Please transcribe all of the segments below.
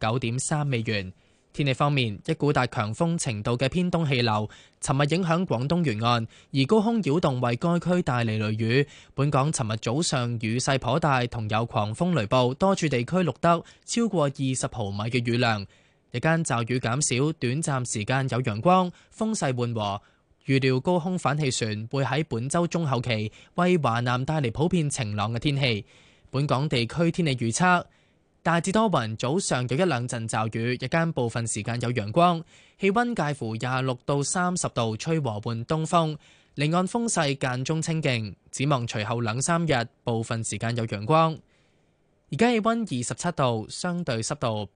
29.3美元。天氣方面，一股達強風程度嘅偏東氣流尋日影響廣東沿岸，而高空擾動為該區帶嚟雷雨。本港尋日早上雨勢頗大，同有狂風雷暴，多處地區錄得超過20毫米嘅雨量。日間驟雨減少，短暫時間有陽光，風勢緩和。預料高空反氣旋會喺本週中後期為華南帶嚟普遍晴朗嘅天氣。本港地區天氣預測，大致多雲，早上有一兩陣驟雨，日間部分時間有陽光，氣溫介乎26到30度，吹和緩東風，離岸風勢間中清勁。展望隨後兩三日，部分時間有陽光。而家氣溫27度，相對濕度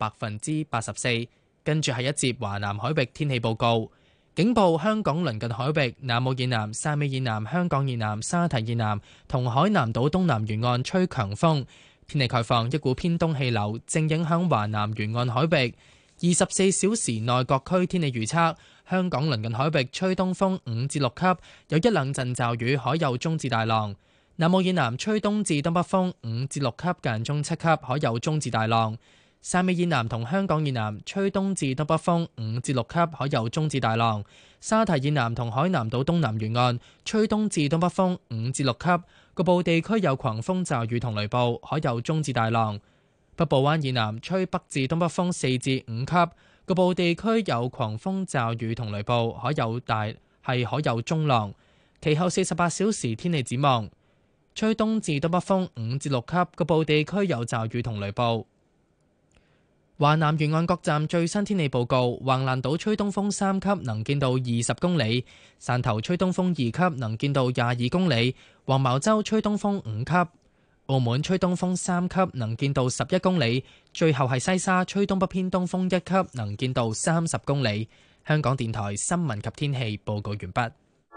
84%。跟住係一節華南海域天氣報告。警報：香港鄰近海域、南澳以南、汕尾以南、香港以南、沙堤以南同海南島東南沿岸吹強風。天氣概況：一股偏東氣流正影響華南沿岸海域。24小時內各區天氣預測：香港鄰近海域吹東風5至6級，有一兩陣驟雨，海有中至大浪。南澳以南吹東至東北風5至6級，間中7級，海有中至大浪。汕尾以南同香港以南吹東至東北風5至6級，海有中至大浪。沙堤以南同海南島東南沿岸吹東至東北風5至6級，局部地區有狂風驟雨同雷暴，海有中至大浪。北部灣以南吹北至東北風4至5級，局部地區有狂風驟雨同雷暴，海有中浪。其後48小時天氣展望，吹東至東北風5至6級，局部地區有驟雨同雷暴。華南沿岸各站最新天氣報告：橫瀾島吹東風3級，能見度20公里；汕頭吹東風2級，能見度22公里；黃茅洲吹東風5級；澳門吹東風3級，能見度11公里；最後係西沙吹東北偏東風1級，能見度30公里。香港電台新聞及天氣報告完畢。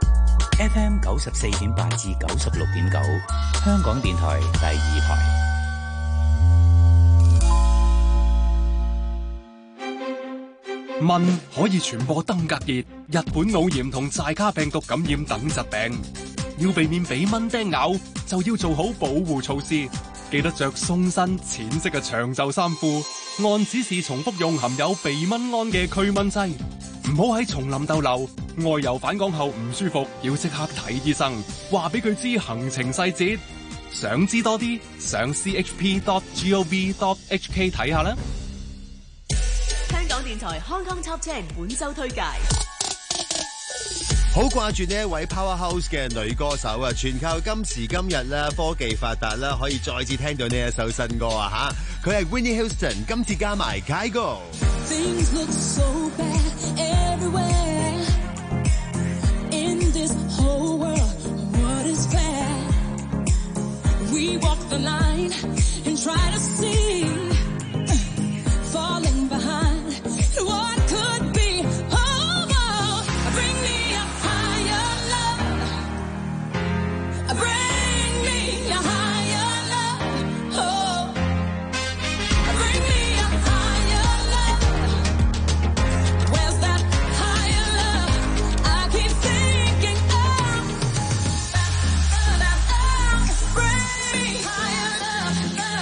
FM 94.8至96.9，香港電台第二台。 蚊可以傳播登革熱、日本腦炎同寨卡病毒感染等疾病，要避免俾蚊叮咬，就要做好保護措施。記得着鬆身淺色嘅長袖衫褲，按指示重複用含有避蚊胺嘅驅蚊劑。唔好喺叢林逗留，外遊返港後唔舒服要即刻睇醫生，話俾佢知行程細節。想知多啲，上 chp.gov.hk 睇下啦。 香港電台 Hong Kong Top 10本周推介。 好掛住呢一位 Powerhouse 嘅女歌手啊！全靠今時今日咧，科技發達啦，可以再次聽到呢一首新歌啊！吓，佢係 Whitney Houston， 今次加埋 Kygo。 Things look so bad everywhere in this whole world. What is fair? We walk the line and try to see, falling behind what could be. Oh, oh, bring me a higher love. Bring me a higher love. Oh, bring me a higher love. Where's that higher love I keep thinking of? Bring me higher love.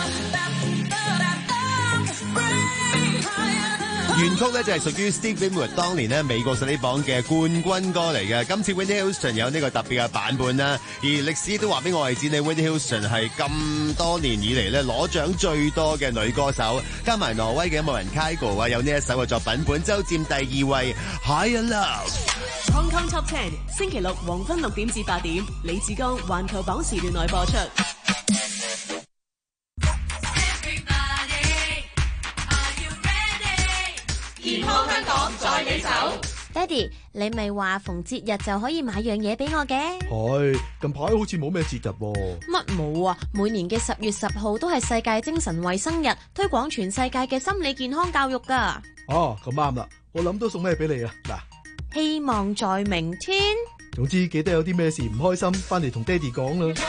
Bring me higher love. 原曲咧就係屬於 Steve Winwood 當年咧美國實力榜嘅冠軍歌嚟嘅。今次 Whitney Houston 有呢個特別嘅版本啦，而歷史都話俾我哋知呢 Whitney Houston 係咁多年以嚟咧攞獎最多嘅女歌手，加埋挪威嘅音樂人 Kygo 啊，有呢一首嘅作品，本周佔第2位 Higher Love。 Hong Kong Top 10星期六黃昏6點至8點，李志剛環球榜時段內播出。 健康香港在你手。 爹哋，你咪話逢節日就可以買樣嘢俾我嘅？ 係，近排好似冇咩節日喎。 乜冇啊？每年嘅10月10號都係世界精神衛生日，推廣全世界嘅心理健康教育㗎。 啊，咁啱啦，我諗到送咩俾你啊？嗱， 希望在明天。 總之記得有啲咩事唔開心，翻嚟同爹哋講啦。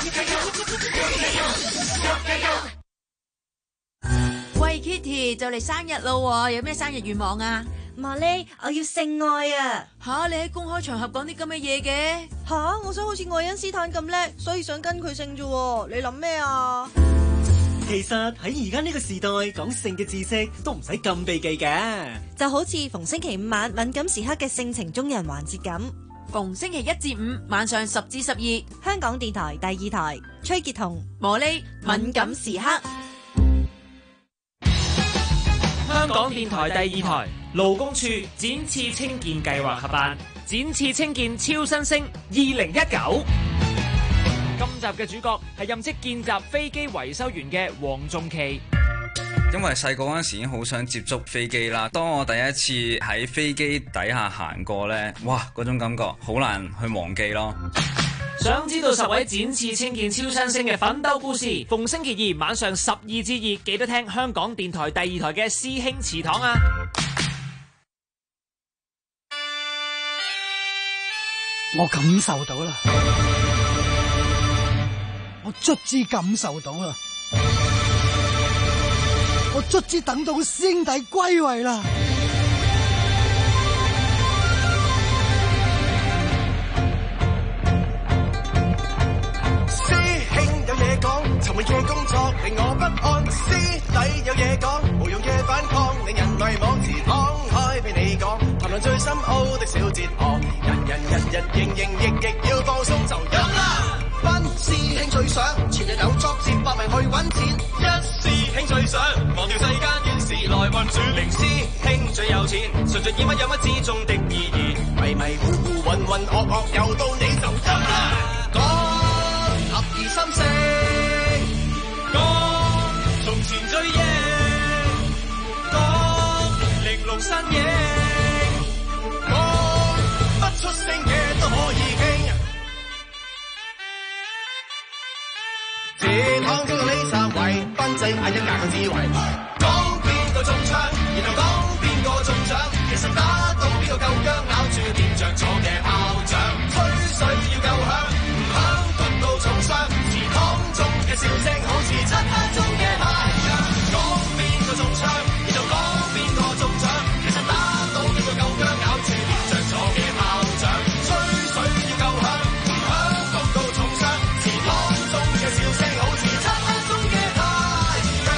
喂 Kitty， 就嚟生日咯，有咩生日願望啊？ 茉莉，我要性愛啊！ 吓，你喺公開場合講啲咁嘅嘢嘅？ 吓，我想好似愛因斯坦咁叻，所以想跟佢姓啫。你諗咩啊？ 其實喺而家呢個時代，講性嘅知識都唔使咁避忌嘅。 就好似逢星期五晚敏感時刻嘅性情中人環節咁， 逢星期一至五晚上10至12， 香港電台第2台，崔潔彤、 茉莉敏感時刻。 香港電台第2台勞工處展翅青見計劃合辦展翅青見超新星2019。今集嘅主角係任職見習飛機維修員嘅黃仲琪。 因為細個嗰陣時已經好想接觸飛機啦，當我第一次喺飛機底下行過呢，哇，嗰種感覺好難去忘記咯。 想知道10位展翅青見超新星嘅奮鬥故事，逢星期二晚上12至2，記得聽香港電台第2台嘅師兄祠堂啊！ 我感受到啦，我卒之感受到啦，我卒之等到師兄弟歸位啦。 師兄有嘢講，沉悶嘅工作令我不安。師弟有嘢講，無用嘅反抗令人迷惘。自敞開俾你講，談論最深奧的小哲學。人營役要放鬆就飲啦。班師兄最想前日有作戰發明去揾錢。一師兄最想忘掉世間怨事來運轉。零師兄最有錢，純粹以乜有乜之中的意義。迷迷糊糊渾渾噩噩又到你就飲啦。講合意心聲，講從前最英，講玲瓏身影，講不出聲嘅都可以傾。這趟中到呢三位，賓仔嗌一架嘅智慧。講邊個中槍，然後講邊個中獎。其實打到邊個夠薑，咬住掂着咗嘅炮仗。吹水要夠響，唔響毒到重傷。祠堂中嘅笑聲好似漆黑中嘅太陽。講邊個中槍，然後講邊個中獎。其實打到邊個夠薑，咬住掂着咗嘅炮仗。吹水要夠響，唔響毒到重傷。祠堂中嘅笑聲好似漆黑中嘅太陽。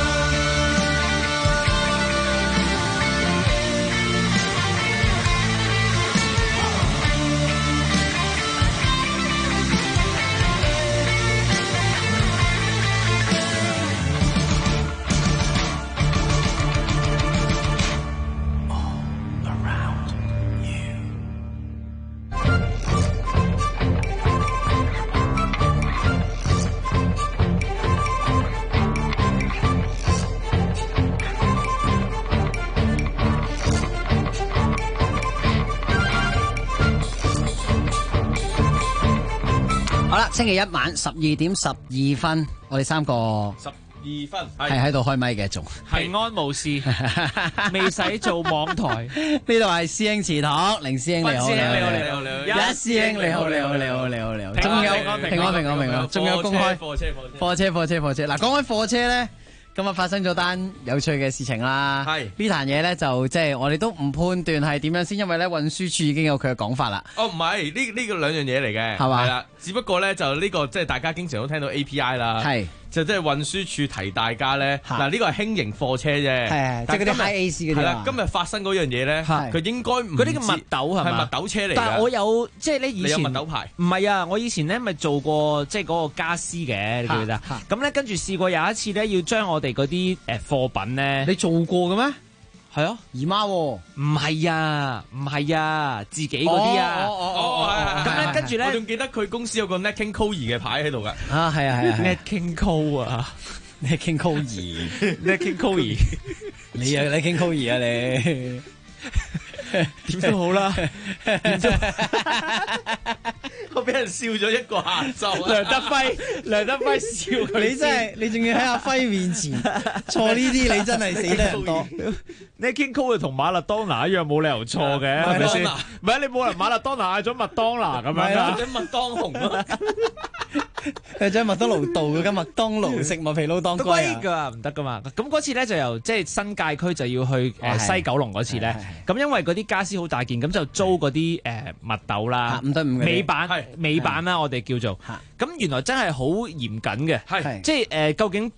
好啦，星期一晚12點12分，我哋三個 12分係喺度開咪嘅，仲平安無事，未使做網台。 呢度係師兄祠堂，凌師兄你好， 師兄你好，你好，你好， 一師兄你好，你好，你好，你好，你好，仲有平安，仲有公開貨車。嗱，講開貨車咧。今日發生咗單有趣嘅事情啦，係呢壇嘢咧就即係我哋都唔判斷係點樣先，因為咧運輸署已經有佢嘅講法啦。 哦，唔係呢個兩樣嘢嚟嘅，係嘛？係啦，只不過咧就呢個即係大家經常都聽到 API 啦，係就即係運輸署提大家咧，嗱呢個係輕型貨車啫，係即係嗰啲 High AC 嗰啲。係啦，今日發生嗰樣嘢咧，佢應該唔嗰啲叫麥斗係咪？麥斗車嚟嘅。但係我有即係咧以前你有麥斗牌？唔係啊，我以前咧咪做過即係嗰個家私嘅，你記唔記得？咁咧跟住試過有一次咧要將我哋嗰啲貨品咧， 你做過嘅咩？ 係啊， 姨媽唔係啊，自己嗰啲啊，咁咧跟住咧，我仲記得佢公司有個 Nat King Cole 嘅牌喺度噶， 啊係啊 Nat King Cole 啊 ，Nat King Cole， Nat King Cole， 你啊 Nat King Cole 啊你。 點都好啦，我俾人笑咗一個下晝。梁德輝笑佢， 你真係你仲要喺阿輝面前錯呢啲，你真係死得人多。 你 King Cole 同馬勒當拿一樣，冇理由錯嘅，係咪先？唔係你冇人馬勒當拿嗌咗麥當拿咁樣㗎， 或者麥當雄咯。 佢將麥當勞道嗰間麥當勞食麥皮撈當歸㗎，唔得㗎嘛。咁嗰次咧就由即係新界區就要去西九龍嗰次咧，咁因為嗰啲家私好大件，咁就租嗰啲麥斗啦，5對5嘅尾板啦，我哋叫做。咁原來真係好嚴謹嘅，即係究竟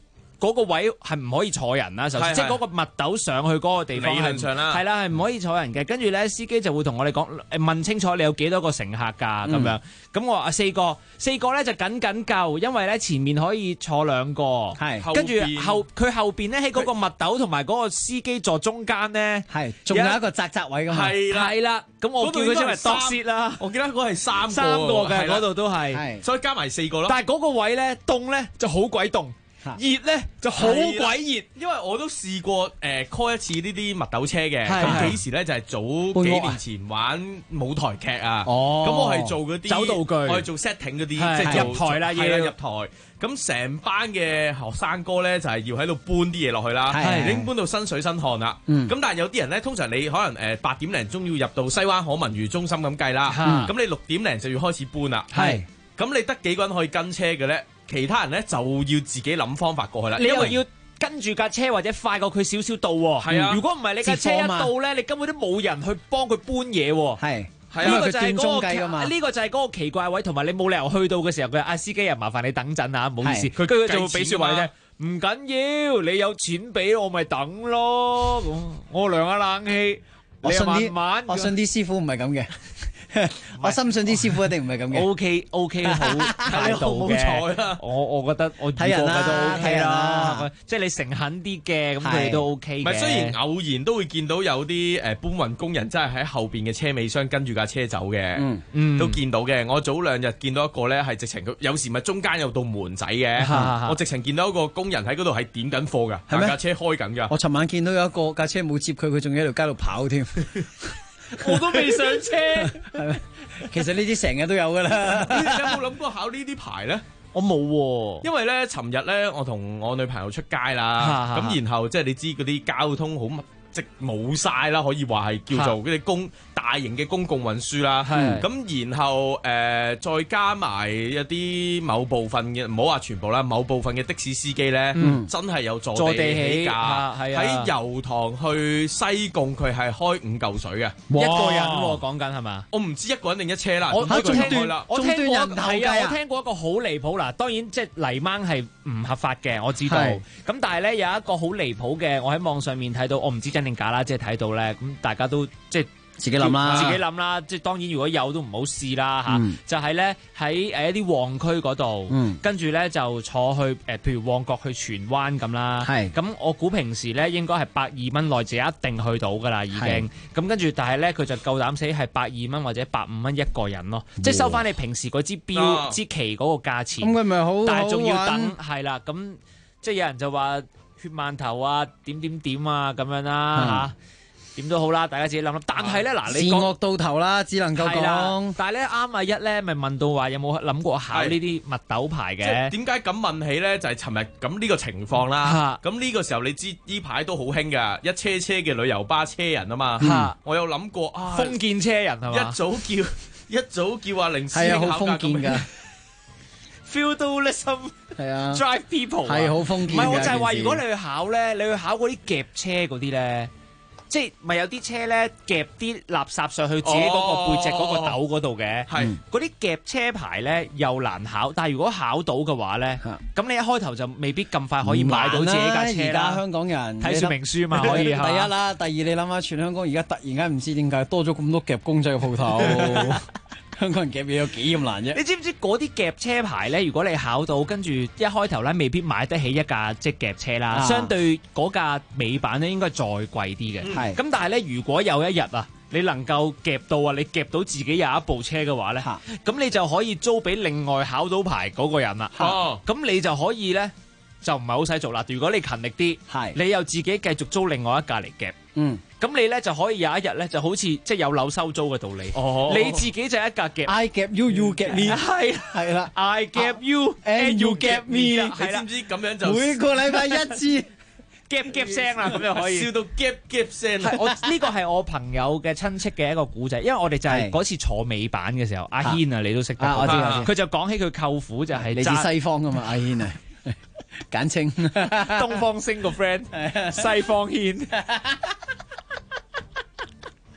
嗰個位係唔可以坐人啦，首先即係嗰個密斗上去嗰個地方理論上啦， 係啦，係唔可以坐人嘅。跟住咧，司機就會同我哋講問清楚你有幾多個乘客㗎咁樣。咁我話4個咧就緊夠，因為咧前面可以坐2個，係跟住佢後邊咧喺嗰個密斗同埋嗰個司機座中間咧， 係仲有一個窄位㗎嘛， 係啦。咁我叫佢出嚟度蝕啦。 我記得嗰個係3 個嘅，嗰度都係， 所以加埋4個咯。 但係嗰個位咧凍咧就好鬼凍。熱咧就好鬼熱， 因為我都試過call 一次呢啲密斗車嘅，咁幾時咧就係早幾年前玩舞台劇啊，咁我係做嗰啲走道具， 我係做 setting 嗰啲，即係入台啦，要入台。咁成班嘅學生哥咧就係要喺度搬啲嘢落去啦，已經搬到身水身汗啦。咁但係有啲人咧，通常你可能8點零鐘要入到西灣河文娛中心咁計啦，咁你6點零就要開始搬啦。咁你得幾個人可以跟車嘅咧？其他人咧就要自己諗方法過去啦， 你又要跟住架車或者快過佢少少到喎。係啊，如果唔係你架車一到咧，你根本都冇人去幫佢搬嘢喎。係，呢個就係嗰個奇怪位，同埋你冇理由去到嘅時候，佢話司機啊，麻煩你等陣啊，唔好意思，佢就會俾説話你聽，唔緊要，你有錢俾我咪等咯，我涼下冷氣， 我信啲師傅唔係咁嘅。我深信啲師傅一定唔係咁嘅。 OK 好態度嘅。我覺得我睇人啦，都 OK 啦。即係你誠懇啲嘅，咁佢哋都 OK 嘅。 唔係，雖然偶然都會見到有啲搬運工人真係喺後邊嘅車尾箱跟住架車走嘅，都見到嘅。我早2日見到一個咧係直情，佢有時咪中間有道門仔嘅，我直情見到一個工人喺嗰度係點緊貨㗎，係咪架車開緊㗎？ 我尋晚見到有一個架車冇接佢，佢仲喺條街度跑添。 我都未上車， 係咪？其實呢啲成日都有噶啦。 你有冇諗過考呢啲牌咧？ 我冇喎， 因為咧，尋日咧，我同我女朋友出街啦，咁然後即係你知嗰啲交通好即冇晒啦，可以話係叫做嗰啲大型嘅公共運輸啦。咁然後再加埋一啲某部分嘅，唔好話全部啦，某部分嘅的士司機咧，真係有坐地起價，喺油塘去西貢佢係開5嚿水嘅一個人喎，講緊係嘛？ 我唔知一個人定一車啦。 我聽過一個好離譜嗱，當然即係泥鯭係唔合法嘅，我知道。咁但係咧有一個好離譜嘅，我喺網上面睇到，我唔知真定假啦，即係睇到咧，咁大家都即係自己諗啦，即係當然如果有都唔好試啦嚇。就係咧喺一啲旺區嗰度，跟住咧就坐去譬如旺角去荃灣咁啦。咁我估平時咧應該係120蚊內就一定去到㗎啦，已經。咁跟住但係咧佢就夠膽死係120蚊或者150蚊一個人咯，即係收翻你平時嗰支標支旗嗰個價錢。 咁佢咪好？ 但係仲要等係啦，咁即係有人就話血饅頭啊點啊咁樣啦嚇。點都好啦，大家自己諗諗。但係咧，嗱，你自惡到頭啦，只能夠講。 但係咧，啱阿一咧，咪問到話有冇諗過考呢啲密斗牌嘅？ 點解咁問起咧？就係尋日咁呢個情況啦。咁呢個時候你知呢排都好興㗎，一車車嘅旅遊巴車人啊嘛。我有諗過啊， 封建車人係嘛？ 一早叫阿凌師兄考封建㗎。 Feudalism 係啊 ，drive people 係好封建。 唔係，我就係話，如果你去考咧，你去考嗰啲夾車嗰啲咧。即係咪有啲車咧夾啲垃圾上去自己嗰個背脊嗰個斗嗰度嘅？嗰啲夾車牌咧又難考，但係如果考到嘅話咧，咁你一開頭就未必咁快可以買到自己架車啦。 而家香港人睇說明書嘛，可以。第一啦，第二你諗下，全香港而家突然間唔知點解多咗咁多夾公仔嘅鋪頭。香港人夾嘢有幾咁難啫？ 你知唔知嗰啲夾車牌咧？如果你考到，跟住一開頭咧，未必買得起一架即係夾車啦。相對嗰架尾板咧，應該再貴啲嘅。咁但係咧，如果有一日啊，你能夠夾到啊，你夾到自己有一部車嘅話咧，咁你就可以租俾另外考到牌嗰個人啦。咁你就可以咧，就唔係好使做啦。如果你勤力啲，你又自己繼續租另外一架嚟夾。咁你咧就可以有一日咧就好似即係有樓收租嘅道理。你自己就一架夾 ，I gap you, you gap me， 係啦 ，I gap you and you gap me 啦。 你知唔知咁樣就每個禮拜一次夾聲啦，咁就可以笑到夾聲。 我呢個係我朋友嘅親戚嘅一個古仔，因為我哋就係嗰次坐尾板嘅時候，阿軒啊，你都識得。 我知。 佢就講起佢舅父就係嚟自西方噶嘛，阿軒啊，簡稱東方星個 friend，西方軒。佢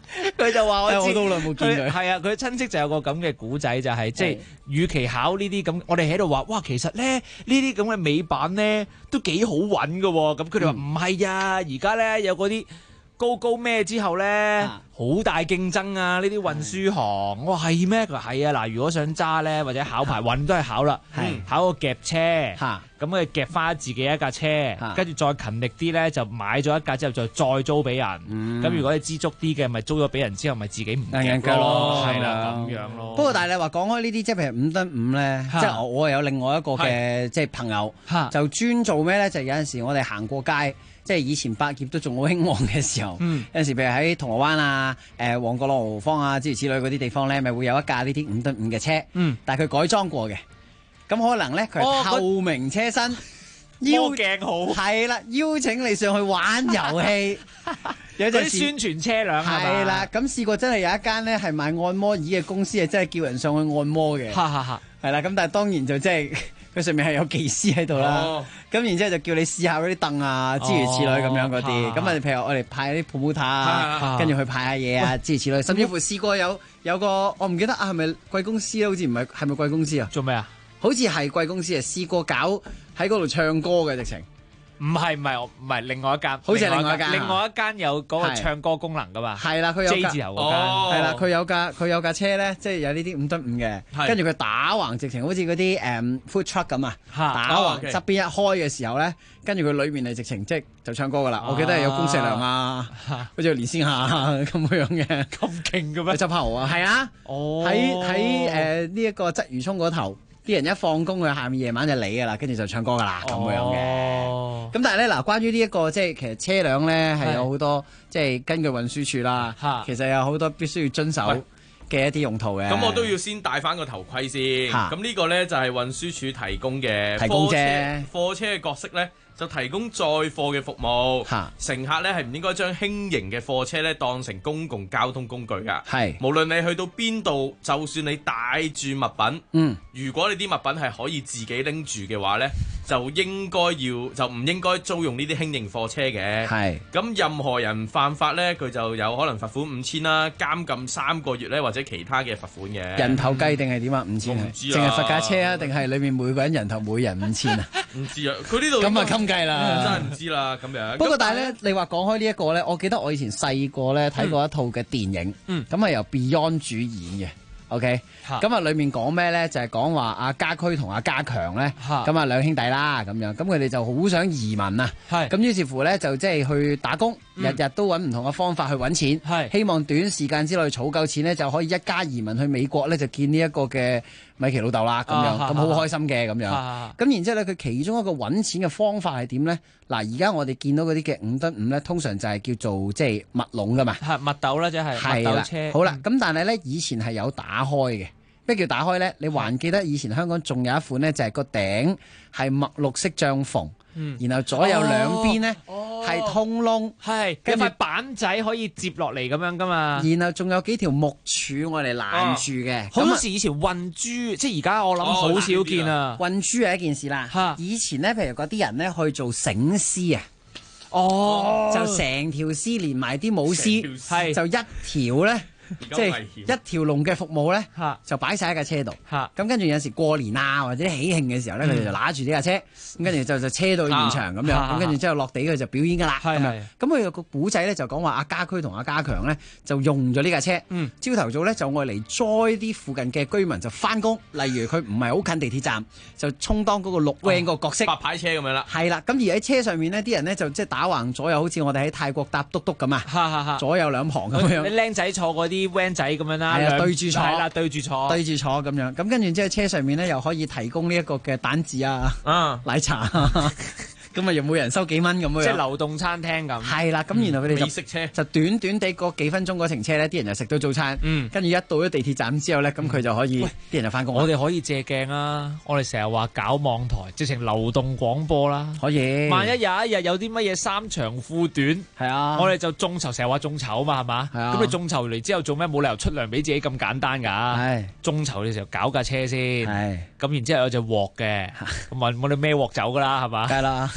佢就話我知， 我都好耐冇見佢。 係啊，佢親戚就有個咁嘅古仔，就係即係，與其考呢啲咁，我哋喺度話，哇，其實咧呢啲咁嘅尾板咧都幾好揾㗎喎。咁佢哋話唔係啊，而家咧有嗰啲高咩之後咧，好大競爭啊！呢啲運輸行，我話係咩？佢話係啊，嗱，如果想揸咧或者考牌運都係考啦，考個夾車，咁佢夾翻自己一架車，跟住再勤力啲咧就買咗一架之後就再租俾人。咁如果你知足啲嘅，咪租咗俾人之後咪自己唔夾咯，係啦咁樣咯。 不過但係你話講開呢啲，即係譬如5噸5咧，即係我有另外一個嘅即係朋友，就專做咩咧？就有陣時我哋行過街。即係以前百業都仲好興旺嘅時候，有陣時譬如喺銅鑼灣啊、旺角樂豪坊啊諸如此類嗰啲地方咧，咪會有一架呢啲5噸5嘅車，但係佢改裝過嘅，咁可能咧佢係透明車身， 魔鏡好， 係啦，邀請你上去玩遊戲，有陣時宣傳車輛係啦，咁試過真係有一間咧係賣按摩椅嘅公司，係真係叫人上去按摩嘅，係啦，咁但係當然就即係。佢上面係有技師喺度啦，咁然之後就叫你試下嗰啲凳啊，諸如此類咁樣嗰啲，咁譬如我哋派啲 promoter 啊，跟住去派下嘢啊，諸如此類，甚至乎試過有個我唔記得啊，係咪貴公司咧？好似唔係，係咪貴公司啊？ 做咩啊？ 好似係貴公司啊！試過搞喺嗰度唱歌嘅直情。 唔係，另外一間， 好似係另外一間有嗰個唱歌功能噶嘛？ 係啦，佢有 J 字頭嗰間， 係啦，佢有架車咧，即係有呢啲5噸5嘅，跟住佢打橫直情好似嗰啲food truck 咁啊，打橫側邊一開嘅時候咧，跟住佢裏面係直情即係就唱歌噶啦。我記得係有恭碩良啊，好似連詩雅咁樣嘅， 咁勁嘅咩？ 周柏豪啊，係啊，喺呢一個鰂魚涌嗰頭。啲人一放工，佢下面夜晚就嚟噶啦，跟住就唱歌噶啦咁樣嘅。咁但係咧嗱，關於呢一個即係其實車輛咧係有好多即係根據運輸署啦，其實有好多必須要遵守嘅一啲用途嘅。 咁我都要先戴翻個頭盔先。咁呢個咧就係運輸署提供嘅貨車嘅角色咧。就提供載貨嘅服務，乘客咧係唔應該將輕型嘅貨車咧當成公共交通工具㗎。無論你去到邊度，就算你帶住物品，如果你啲物品係可以自己拎住嘅話咧，就唔應該租用呢啲輕型貨車嘅。咁任何人犯法咧，佢就有可能罰款5000啦，監禁3個月咧，或者其他嘅罰款嘅。 人頭計定係點啊？5000啊？淨係罰架車啊？定係裏面每個人人頭每人5000啊？ 唔知啊，佢呢度咁啊計啦， 真係唔知啦咁樣。 不過但係咧，你話講開呢一個咧，我記得我以前細個咧睇過一套嘅電影，咁係由 Beyond 主演嘅。OK，咁啊，裏面講咩咧？就係講話阿家駒同阿家強咧，咁啊兩兄弟啦，咁樣，咁佢哋就好想移民啊，咁於是乎咧就即係去打工，日日都揾唔同嘅方法去揾錢，希望短時間之內儲夠錢咧就可以一家移民去美國咧，就見呢一個嘅米奇老豆啦，咁樣，咁好開心嘅咁樣，咁然之後咧佢其中一個揾錢嘅方法係點咧？嗱，而家我哋見到嗰啲嘅5噸5咧，通常就係叫做即係密籠噶嘛， 密斗啦，即係密斗車。 好啦，咁但係咧以前係有打開嘅。咩叫打開咧？你還記得以前香港仲有一款咧，就係個頂係墨綠色帳篷，然後左右兩邊咧係通窿， 有塊板仔可以接落嚟咁樣噶嘛。 然後仲有幾條木柱我哋攔住嘅， 好似以前運豬，即係而家我諗好少見啊。 運豬係一件事啦。以前咧，譬如嗰啲人咧去做醒獅啊，就成條絲連埋啲舞獅，就一條咧。即係一條龍嘅服務咧，就擺晒喺架車度。咁跟住有陣時過年啊或者喜慶嘅時候咧，佢哋就揦住呢架車，咁跟住就車到現場咁樣，咁跟住之後落地佢就表演噶啦。咁佢有個古仔咧就講話阿家駒同阿家強咧就用咗呢架車，朝頭早咧就愛嚟載啲附近嘅居民就翻工。例如佢唔係好近地鐵站，就充當嗰個綠 van 個角色， 白牌車咁樣啦。 係啦，咁而喺車上面呢啲人咧就即係打橫左右，好似我哋喺泰國搭嘟嘟咁啊，左右兩旁咁樣。 你僆仔坐嗰啲 van 仔咁樣啦， 對住坐， 係啦，對住坐咁樣。咁跟住之後車上面咧又可以提供呢一個嘅蛋治啊、奶茶咁啊，又每人收幾蚊咁樣， 即係流動餐廳咁。 係啦，咁然後佢哋美食車就短短地嗰幾分鐘嗰程車咧，啲人就食到早餐。跟住一到咗地鐵站之後咧，咁佢就可以啲人就翻工。 我哋可以借鏡啊！我哋成日話搞網台，直情流動廣播啦。 可以。 萬一有一日有啲乜嘢三長褲短， 係啊， 我哋就眾籌，成日話眾籌嘛，係嘛？係啊。咁你眾籌嚟之後做咩？冇理由出糧俾自己咁簡單㗎。係。眾籌嘅時候搞架車先。係。咁然之後有隻鑊嘅，咁我哋孭鑊走㗎啦，係嘛？ 梗係啦。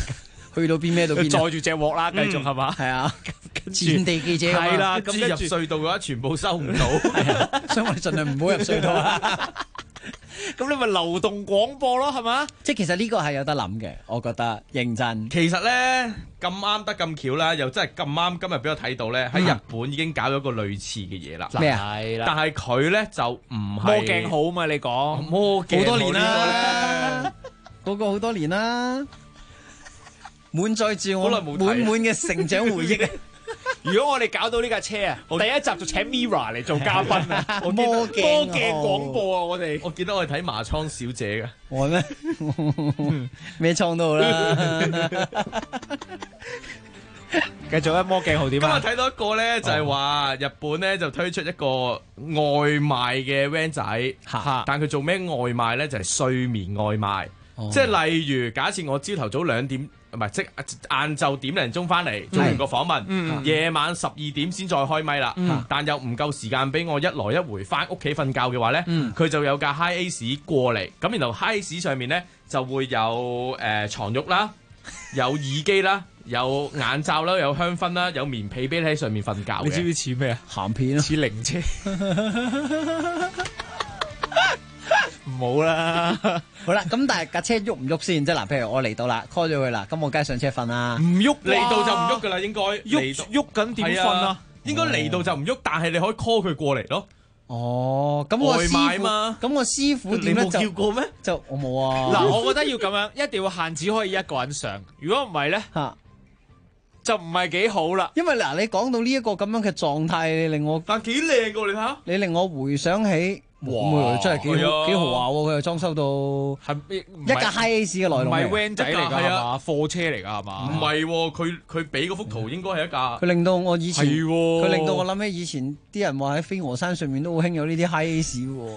去到邊咩到邊， 載住隻鑊啦，繼續係嘛？ 係啊，戰地記者係啦， 咁入隧道嘅話，全部收唔到， 所以我哋盡量唔好入隧道啦。 咁你咪流動廣播咯，係嘛？ 即係其實呢個係有得諗嘅，我覺得認真。 其實咧咁啱得咁巧啦，又真係咁啱今日俾我睇到咧，喺日本已經搞咗個類似嘅嘢啦。 咩啊？ 係啦， 但係佢咧就唔係魔鏡好嘛？你講魔鏡好多年啦，嗰個好多年啦，滿載住我滿滿嘅成長回憶。 如果我哋搞到呢架車啊，第一集就請 Mira 嚟做嘉賓啊！ 魔鏡廣播啊！ 我記得我哋睇麻倉小姐嘅， 我咩咩倉都好啦。 繼續啊！魔鏡號點啊？ 今日睇到一個咧，就係話日本咧就推出一個外賣嘅 van 仔，但佢做咩外賣咧？就係睡眠外賣，即係例如假設我朝頭早2點。唔係，即晏晝點零鐘翻嚟做完個訪問，夜晚12點先再開咪啦。但又唔夠時間俾我一來一回翻屋企瞓覺嘅話咧，佢就有架 Hi Ace 過嚟，咁然後 Hi Ace 上面咧就會有床褥啦，有耳機啦，有眼罩啦，有香薰啦，有棉被俾你喺上面瞓覺嘅。 你知唔知似咩啊？ 鹹片啊， 似靈車。唔好啦， 好啦，咁但係架車喐唔喐先？即係嗱，譬如我嚟到啦 ，call 咗佢啦，咁我梗係上車瞓啦。 唔喐嚟到就唔喐噶啦，應該喐緊點瞓啊？ 應該嚟到就唔喐，但係你可以 call 佢過嚟咯。 哦，咁我外賣嘛， 咁我師傅點樣你冇叫過咩？ 就我冇啊。 嗱，我覺得要咁樣，一定要限只可以一個人上，如果唔係咧，就唔係幾好啦。 因為嗱，你講到呢一個咁樣嘅狀態，你令我但幾靚噶，你睇下， 你令我回想起。哇！真係幾豪華喎，佢又裝修到一架 Hi Ace 嘅內容， 唔係 van 仔嚟㗎係嘛？貨車嚟㗎係嘛？ 唔係喎，佢俾嗰幅圖應該係一架。 佢令到我以前， 佢令到我諗起以前啲人話喺飛鵝山上面都好興有呢啲 Hi Ace 喎，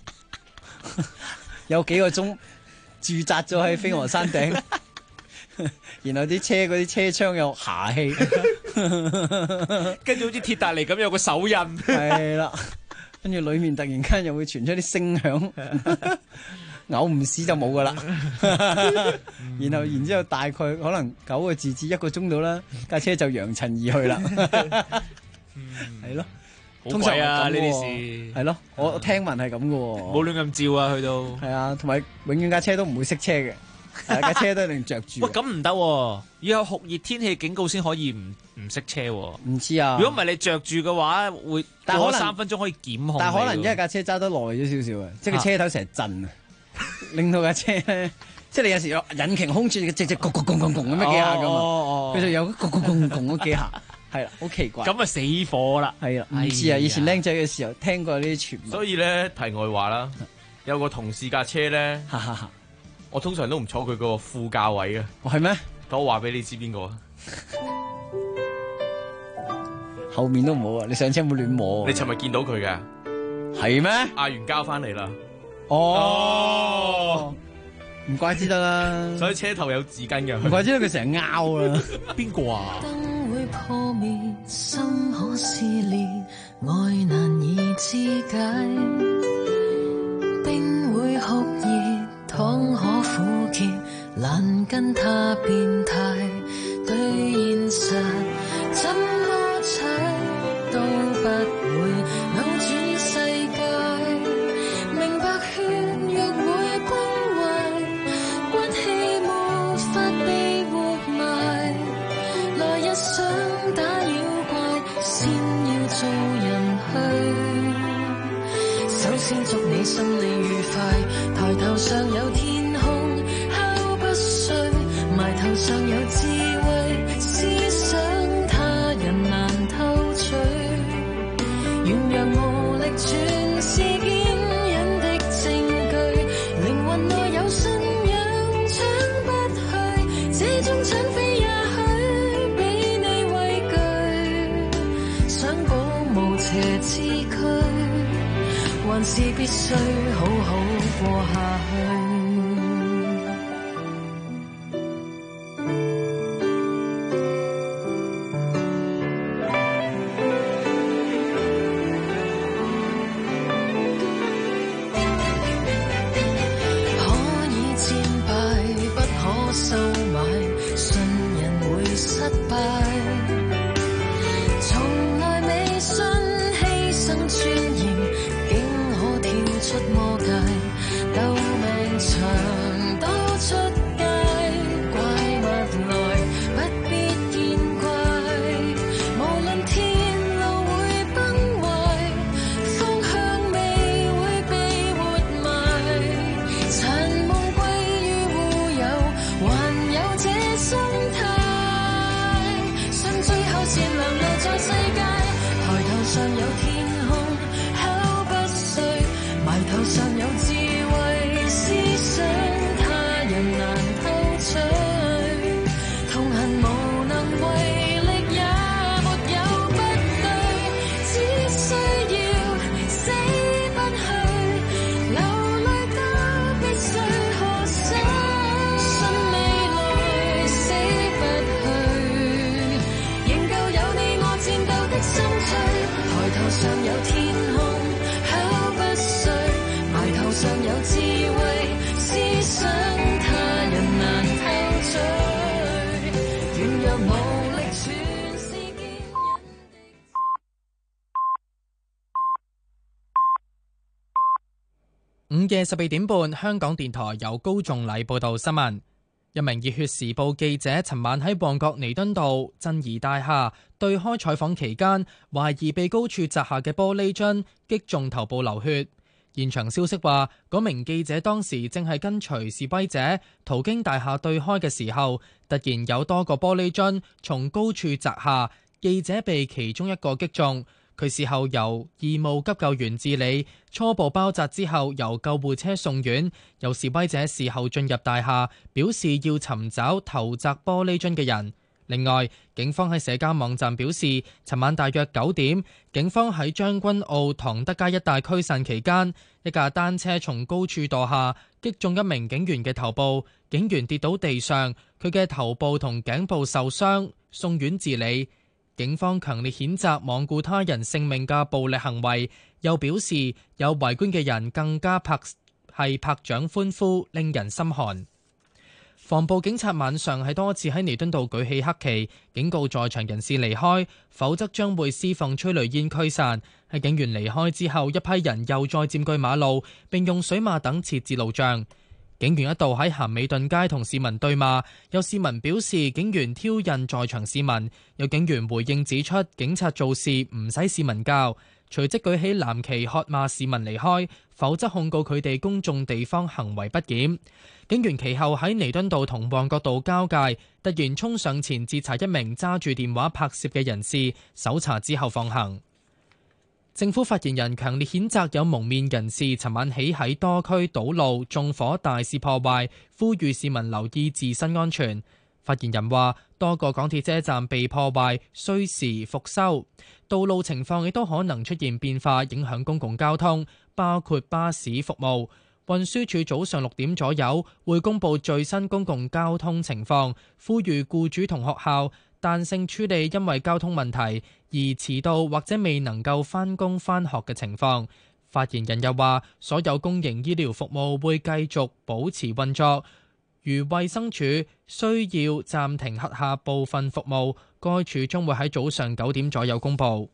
有幾個鐘駐紮咗喺飛鵝山頂，然後啲車嗰啲車窗有霞氣， 跟住好似鐵達尼咁有個手印， 係啦。跟住裏面突然間又會傳出啲聲響，嘔唔屎就冇噶啦。然之後大概可能9個字至1個鐘到啦，架車就揚塵而去啦。係咯， 通常啊呢啲事係咯，我聽聞係咁噶喎。 冇亂咁照啊，去到係啊，同埋永遠架車都唔會熄車嘅，架車都一定着住。 喂，咁唔得，要有酷熱天氣警告先可以唔熄車。 唔知啊， 如果唔係你着住嘅話，會過3分鐘可以檢控。 但係可能因為架車揸得耐咗少少啊，即係個車頭成日震啊，令到架車咧，即係你有時有引擎空轉，直焗咁樣幾下噶嘛，佢就有焗嗰幾下，係啦，好奇怪。 咁啊死火啦， 係啦，唔知啊，以前僆仔嘅時候聽過呢啲傳聞。 所以咧，題外話啦，有個同事架車咧，我通常都唔坐佢個副駕位嘅。 係咩？ 咁我話俾你知邊個啊？ 後面都唔好啊！你上車冇亂摸。 你尋日見到佢嘅？ 係咩？ 嗌完交翻嚟啦。 哦，唔怪之得啦。 所以車頭有紙巾嘅。 唔怪之得佢成日拗啦。 邊個啊？ 燈會破滅，心可撕裂，愛難以肢解。冰會酷熱，糖可苦澀，難跟他變態。對現實怎麼踩都不會扭轉世界。明白血肉會崩壞，骨氣沒法被活埋。來日想打妖怪，先要做人去。首先祝你心理愉快，抬頭上有天空，敲不碎，埋頭上有智慧，思想他人難偷取。軟弱無力全是堅忍的證據，靈魂內有信仰搶不去，這種搶匪也許比你畏懼。想保無邪之軀，還是必須好好過下去。可以戰敗，不可收買，信上有天空，考不碎，埋頭上有智慧，思想他人難偷取，軟弱無力全是堅忍午夜12點半，香港電台由高仲禮報道新聞。一名熱血時報記者尋晚喺旺角彌敦道振怡大廈對開採訪期間，懷疑被高處砸下嘅玻璃樽擊中頭部流血。現場消息話，嗰名記者當時正係跟隨示威者途經大廈對開嘅時候，突然有多個玻璃樽從高處砸下，記者被其中一個擊中。佢事後由義務急救員治理，初步包紮之後由救護車送院。有示威者事後進入大廈，表示要尋找投擲玻璃樽嘅人。另外，警方喺社交網站表示，尋晚大約9點，警方喺將軍澳唐德街一帶驅散期間，一架單車從高處墮下，擊中一名警員嘅頭部，警員跌倒地上，佢嘅頭部同頸部受傷，送院治理。警方強烈譴責罔顧他人性命嘅暴力行為，又表示有圍觀嘅人更加拍掌歡呼，令人心寒。防暴警察晚上係多次喺彌敦道舉起黑旗，警告在場人士離開，否則將會施放催淚煙驅散。喺警員離開之後，一批人又再佔據馬路，並用水馬等設置路障。警員一度喺咸美頓街同市民對罵，有市民表示警員挑釁在場市民，有警員回應指出警察做事唔使市民教，隨即舉起藍旗喝罵市民離開，否則控告佢哋公眾地方行為不檢。警員其後喺彌敦道同旺角道交界，突然衝上前截查一名揸住電話拍攝嘅人士，搜查之後放行。政府發言人強烈譴責有蒙面人士尋晚起喺多區堵路、縱火、大肆破壞，呼籲市民留意自身安全。發言人話，多個港鐵車站被破壞，需時復修，道路情況亦都可能出現變化，影響公共交通，包括巴士服務。運輸署早上6點左右會公佈最新公共交通情況，呼籲僱主同學校彈性處理因為交通問題而遲到或者未能夠返工返學嘅情況。發言人又話，所有公營醫療服務會繼續保持運作，如衛生署需要暫停轄下部分服務，該處將會喺早上9點左右公佈。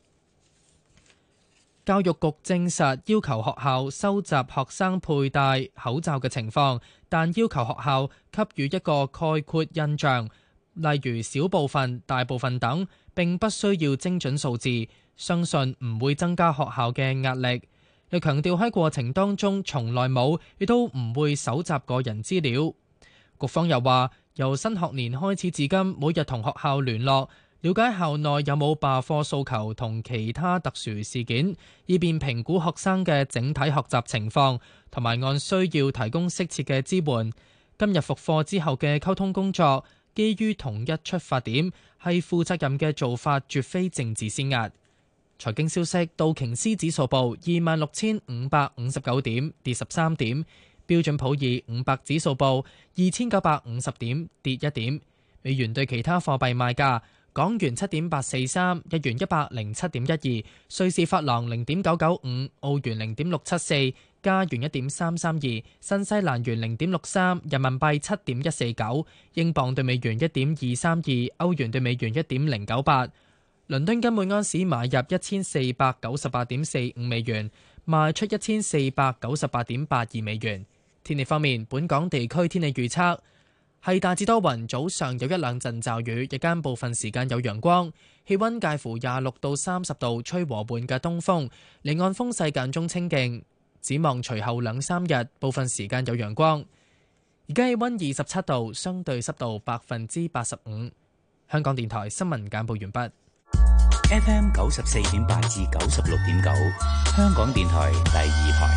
教育局證實要求學校收集學生佩戴口罩嘅情況，但要求學校給予一個概括印象，例如小部分、大部分等，並不需要精準數字，相信唔會增加學校嘅壓力。又強調喺過程當中從來冇，亦都唔會搜集個人資料。局方又話，由新學年開始至今，每日同學校聯絡，了解校內有冇罷課訴求同其他特殊事件，以便評估學生嘅整體學習情況，同埋按需要提供適切嘅支援。今日復課之後嘅溝通工作，基於同一出發點，係負責任嘅做法，絕非政治施壓。財經消息，道瓊斯指數報26,559點，跌13點；標準普爾500指數報2,950點，跌1點。美元對其他貨幣賣價：港元7.843，日元107.12，瑞士法郎0.995，澳元0.674，加元1.332，新西蘭元0.63，人民幣7.149，英鎊對美元1.232，歐元對美元1.098。倫敦金每盎司買入1498.45美元，賣出1498.82美元。天氣方面，本港地區天氣預測係大致多雲，早上有一兩陣驟雨，日間部分時間有陽光，氣溫介乎26到30度，吹和緩嘅東風，離岸風勢間中清勁。展望隨後2-3日，部分時間有陽光。而家氣溫27度，相對濕度85%。香港電台新聞簡報完畢。 FM 94.8至96.9，香港電台第2台。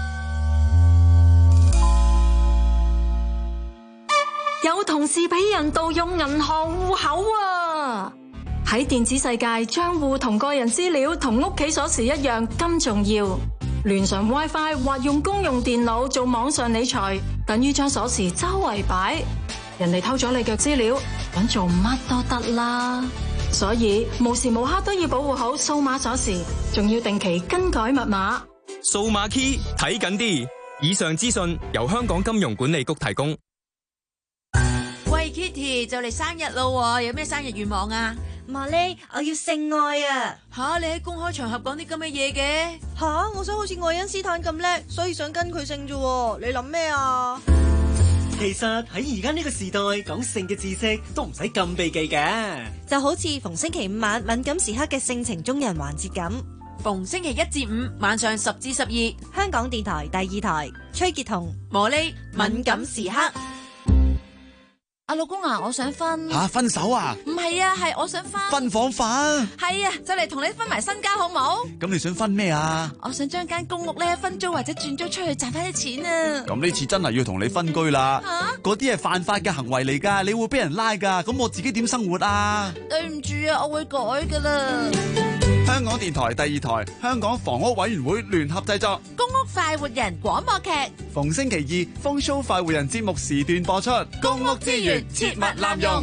有同事俾人盜用銀行戶口啊！喺電子世界，賬戶同個人資料同屋企鎖匙一樣咁重要。連上 WiFi 或用公用電腦做網上理財，等於將鎖匙周圍擺。人哋偷咗你嘅資料，想做乜都得啦。 所以無時無刻都要保護好數碼鎖匙，仲要定期更改密碼。 數碼 key 睇緊啲。以上資訊由香港金融管理局提供。 喂 Kitty， 就嚟生日咯，有咩生日願望啊？ 茉莉，我要性愛啊！ 你喺公開場合講啲咁嘅嘢嘅？ 我想好似愛因斯坦咁叻，所以想跟佢姓啫。你諗咩啊？ 其實喺而家呢個時代，講性嘅知識都唔使咁避忌嘅， 就好似逢星期五晚敏感時刻嘅性情中人環節咁。 逢星期1至5晚上10至12， 香港電台第2台，崔潔彤、 茉莉敏感時刻。 阿老公啊，我想分。 分手啊？ 唔係啊，係我想分房瞓。 係啊，就嚟同你分埋身家好冇？ 咁你想分咩啊？ 我想將間公屋咧分租或者轉租出去賺翻啲錢啊！ 咁呢次真係要同你分居啦。嗰啲係犯法嘅行為嚟噶，你會俾人拉噶。咁我自己點生活啊？ 對唔住啊，我會改噶啦。 香港電台第2台，香港房屋委員會聯合製作 《公屋快活人》廣播劇， 逢星期2風騷快活人節目時段播出。 公屋資源切勿濫用。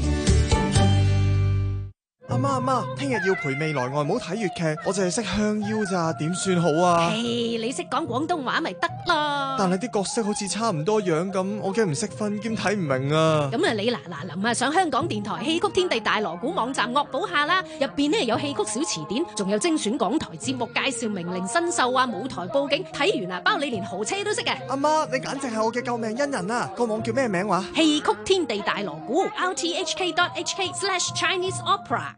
阿媽，聽日要陪未來外母睇粵劇，我淨係識香腰咋，點算好啊？ 你識講廣東話咪得咯？ 但係啲角色好似差唔多樣咁，我驚唔識分兼睇唔明啊！ 咁啊，你嗱臨上香港電台戲曲天地大鑼鼓網站惡補下啦，入邊呢有戲曲小詞典，仲有精選港台節目介紹名伶新秀啊，舞台佈景，睇完啊包你連豪車都識嘅。 阿媽，你簡直係我嘅救命恩人啊！個網叫咩名話？ 戲曲天地大鑼鼓 rthk.hk/Chinese Opera。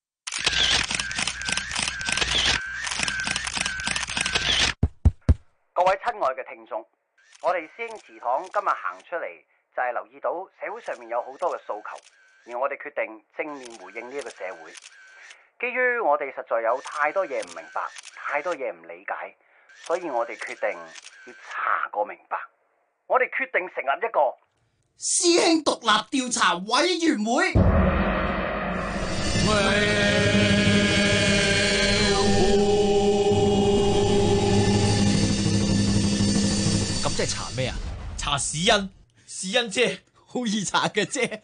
各位親愛嘅聽眾，我哋師兄祠堂今日行出嚟就係留意到社會上面有好多嘅訴求，而我哋決定正面回應呢一個社會。基於我哋實在有太多嘢唔明白，太多嘢唔理解，所以我哋決定要查個明白。我哋決定成立一個師兄獨立調查委員會。 即係查咩啊？查屎恩姐， 好易查嘅啫。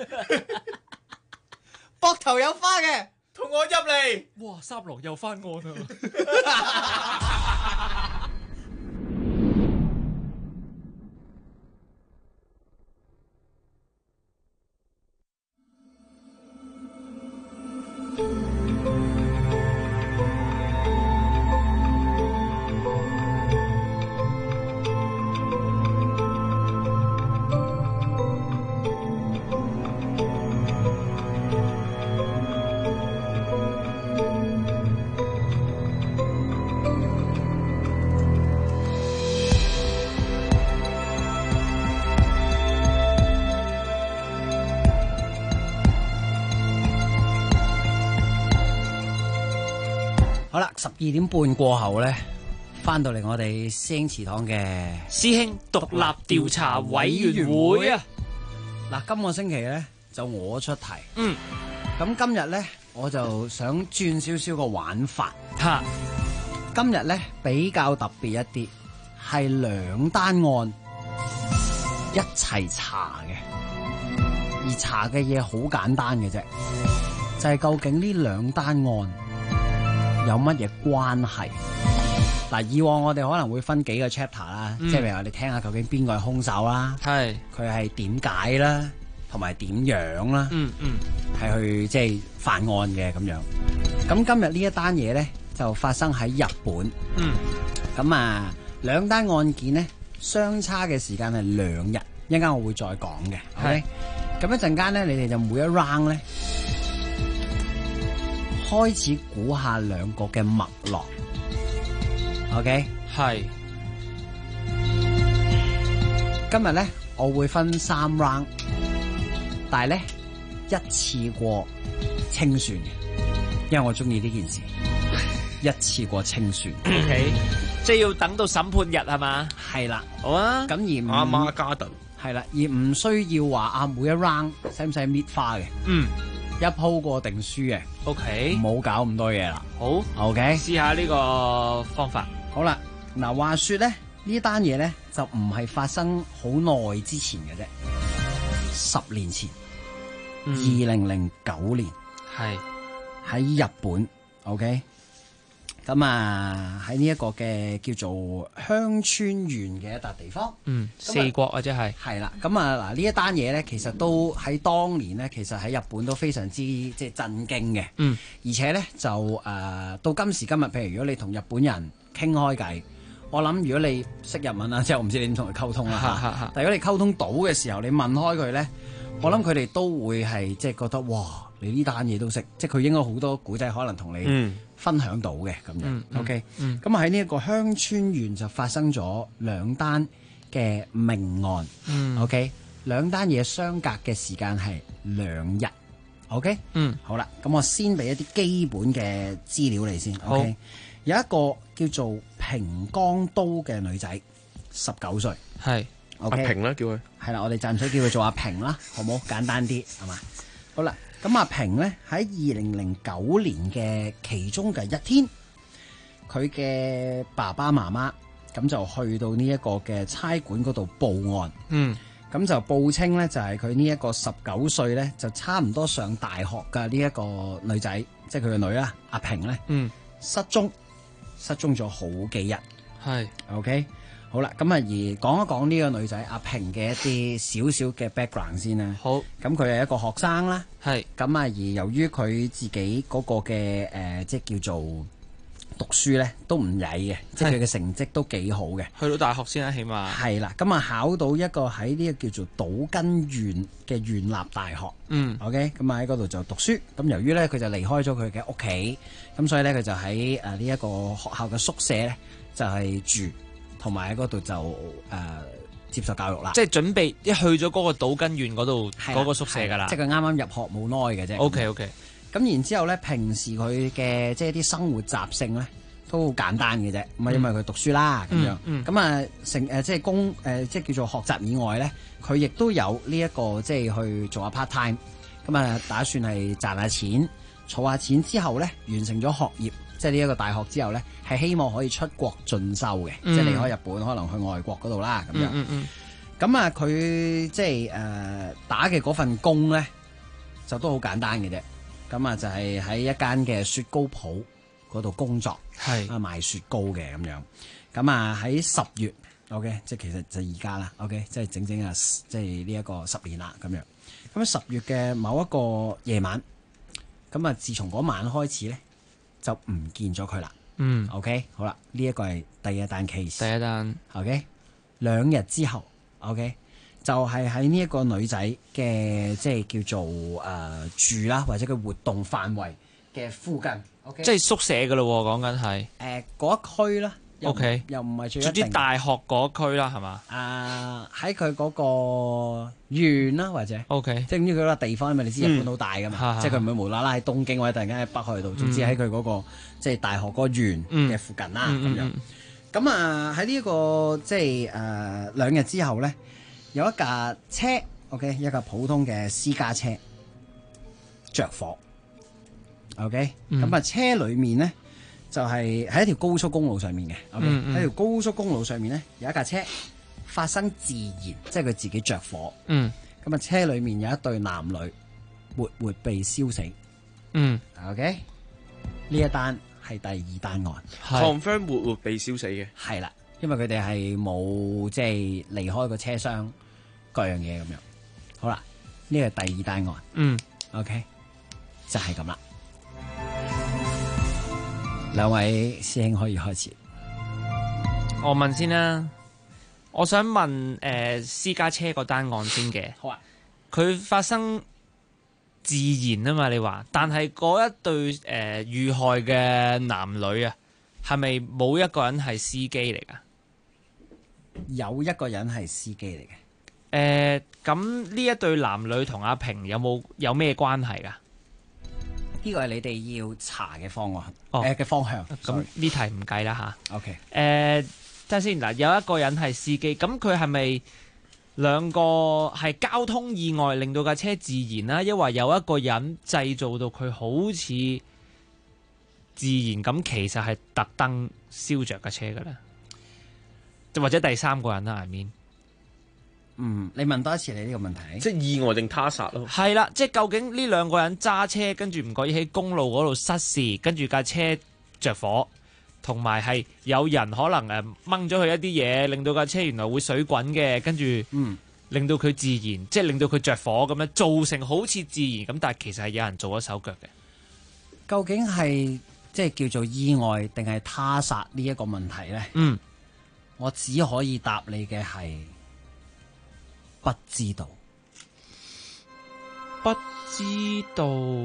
膊頭有花嘅， 同我入嚟。哇，三郎又翻案啊！ 好啦，12點半過後咧，翻到嚟我哋師兄祠堂嘅師兄獨立調查委員會啊！ 嗱，今個星期咧就我出題，咁今日咧我就想轉少少個玩法。今日咧比較特別一啲，係2單案一齊查嘅，而查嘅嘢好簡單嘅啫，就係究竟呢2單案有乜嘢關係？嗱，以往我哋可能會分幾個 chapter 啦，即係譬如我哋聽下究竟邊個係兇手啦，佢係點解啦，同埋點樣啦，係去即係犯案嘅咁樣。咁今日呢一單嘢咧就發生喺日本，咁啊2單案件咧相差嘅時間係2日，一陣間我會再講嘅。OK，咁一陣間咧你哋就每一 round 咧開始估下2個嘅脈絡 ，OK？ 係。今日咧，我會分3 round， 但係咧一次過清算嘅，因為我中意呢件事，一次過清算。 OK， 即係要等到審判日係嘛？ 係啦， 好啊。 咁而阿媽加頓係啦，而唔需要話每一 round 使唔使搣花嘅？一鋪過定輸嘅 ，OK， 唔好搞咁多嘢啦。 好 ，OK， 試下呢個方法。 好啦，嗱，話說咧，呢單嘢咧就唔係發生好耐之前嘅啫，10年前，2009年， 係喺日本 ，OK。咁啊喺呢一個嘅叫做香川縣嘅一笪地方， 四國或者係啦。咁啊嗱呢一單嘢咧，其實都喺當年咧，其實喺日本都非常之即係震驚嘅。而且咧就到今時今日，譬如如果你同日本人傾開偈，我諗如果你識日文啊，即係我唔知你點同佢溝通啦。但如果你溝通到嘅時候，你問開佢咧，我諗佢哋都會係即係覺得哇，你呢單嘢都識，即係佢應該好多古仔可能同你分享到嘅咁樣。OK，咁喺呢一個香川縣就發生咗2單嘅命案。OK， 2單嘢相隔嘅時間係2日。OK， 好啦，咁我先俾一啲基本嘅資料你先。OK， 有一個叫做平江都嘅女仔，19歲， 係阿平啦，叫佢係啦，我哋暫時叫佢做阿平啦，好冇？簡單啲係嘛？好啦。咁阿平咧喺2009年嘅其中嘅一天，佢嘅爸爸媽媽咁就去到呢一個嘅差館嗰度報案。咁就報稱咧就係佢呢一個19歲咧就差唔多上大學嘅呢一個女仔，即係佢嘅女啦，阿平咧，失蹤咗好幾日。 係 OK。好啦，咁啊而講一講呢個女仔阿平嘅一啲少少嘅 background 先啦。 好， 咁佢係一個學生啦。 係。 咁啊而由於佢自己嗰個嘅即係叫做讀書咧都唔曳嘅，即係佢嘅成績都幾好嘅。 去到大學先啦，起碼。 係啦，咁啊考到一個喺呢個叫做島根縣嘅縣立大學。OK， 咁啊喺嗰度就讀書。咁由於咧佢就離開咗佢嘅屋企，咁所以咧佢就喺呢一個學校嘅宿舍咧就係住。同埋喺嗰度就接受教育啦， 即係準備一去咗嗰個島根縣嗰度嗰個宿舍㗎啦， 即係佢啱啱入學冇耐嘅啫。 OK。 咁然之後咧，平時佢嘅即係啲生活習性咧都好簡單嘅啫。咁啊，因為佢讀書啦咁樣。咁啊即係即係叫做學習以外咧，佢亦都有呢一個即係去做下 part time。咁啊，打算係賺下錢，儲下錢之後咧，完成咗學業。即係呢一個大學之後咧，係希望可以出國進修嘅，即係離開日本，可能去外國嗰度啦咁樣。咁啊，佢即係打嘅嗰份工咧，就都好簡單嘅啫。咁啊，就係喺一間嘅雪糕鋪嗰度工作，係啊賣雪糕嘅咁樣。咁啊喺10月 ，OK， 即係其實就而家啦 ，OK， 即係整整啊，即係呢一個10年啦咁樣。咁喺10月嘅某一個夜晚，咁啊，自從嗰晚開始咧。就唔見咗佢啦。OK， 好啦，呢一個係第一單 case。 第一單 OK， 2日之後 OK， 就係喺呢一個女仔嘅即係叫做住啦，或者佢活動範圍嘅附近。OK， 即係宿舍㗎咯喎，講緊係嗰一區啦。 OK， 又唔係最一定。 總之大學嗰區啦，係嘛？ 喺佢嗰個縣啦，或者 OK， 即係唔知佢嗰個地方，因為你知日本好大噶嘛，即係佢唔會無啦啦喺東京或者突然間喺北海道，總之喺佢嗰個即係大學嗰個縣嘅附近啦咁樣。咁啊喺呢一個即係2日之後咧，有一架車 OK， 一架普通嘅私家車着火 OK， 咁啊車裡面咧。就係喺一條高速公路上面嘅 ，OK， 喺條高速公路上面咧有一架車發生自燃，即係佢自己着火。咁啊車裏面有一對男女活被燒死。OK， 呢一單係第2單案 ，confirm 活被燒死嘅。 係啦，因為佢哋係冇即係離開個車廂各樣嘢咁樣。好啦，呢個係第2單案。OK， 就係咁啦。2位師兄可以開始。 我問先啦，我想問私家車嗰單案先嘅。 好啊。 佢發生自燃啊嘛，你話，但係嗰一對遇害嘅男女啊，係咪冇一個人係司機嚟噶？ 有一個人係司機嚟嘅。 咁呢一對男女同阿平有咩關係噶？ 呢個係你哋要查嘅方案，嘅方向。 咁呢題唔計啦吓。 OK。 睇下先嗱，有一個人係司機，咁佢係咪2個係交通意外令到架車自燃啦？抑或有一個人製造到佢好似自燃，咁其實係特登燒着架車㗎啦？或者第3個人啦，I mean。 你問多一次你呢個問題， 即係意外定他殺咯？ 係啦，即係究竟呢兩個人揸車，跟住唔覺意喺公路嗰度失事，跟住架車着火，同埋係有人可能掹咗佢一啲嘢，令到架車原來會水滾嘅，跟住令到佢自燃，即係令到佢着火咁樣，造成好似自燃咁，但係其實係有人做咗手腳嘅。 究竟係即係叫做意外定係他殺呢一個問題呢？我只可以答你嘅係不知道， 不知道。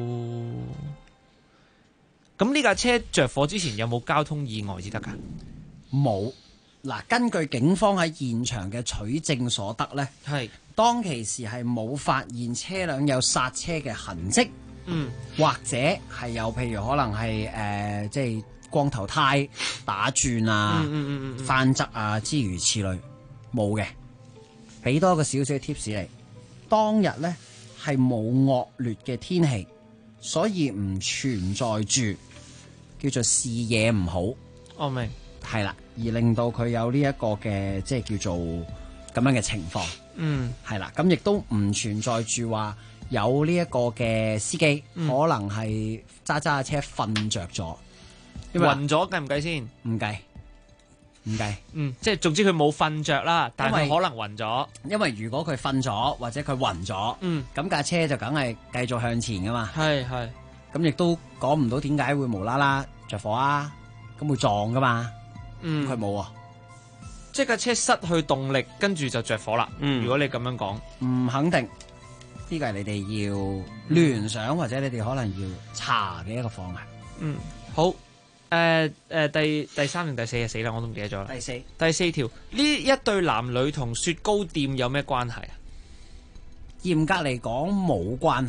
咁呢架車着火之前有冇交通意外至得㗎？ 冇。嗱，根據警方喺現場嘅取證所得呢， 係當其時係冇發現車輛有剎車嘅痕跡，或者係有譬如可能係即係光頭胎打轉啊、翻側啊諸如此類，冇嘅。俾多個少少 tips 你，當日呢係冇惡劣嘅天氣，所以唔存在住叫做視野唔好。 我明。 係啦，而令到佢有呢一個嘅即係叫做咁樣嘅情況。係啦，咁亦都唔存在住話有呢一個嘅司機可能係揸揸車瞓着咗， 暈咗計唔計先？ 唔計。 即係總之佢冇瞓着啦，但係佢可能暈咗。 因為如果佢瞓咗或者佢暈咗，咁架車就梗係繼續向前噶嘛。 係。 咁亦都講唔到點解會無啦啦着火啊？咁會撞噶嘛？佢冇啊， 即係架車失去動力，跟住就着火啦。如果你咁樣講， 唔肯定，呢個係你哋要聯想或者你哋可能要查嘅一個方向。 好。第三定第四啊？死啦，我都唔記得咗啦。第四條，呢一對男女同雪糕店有咩關係啊？ 嚴格嚟講冇關係。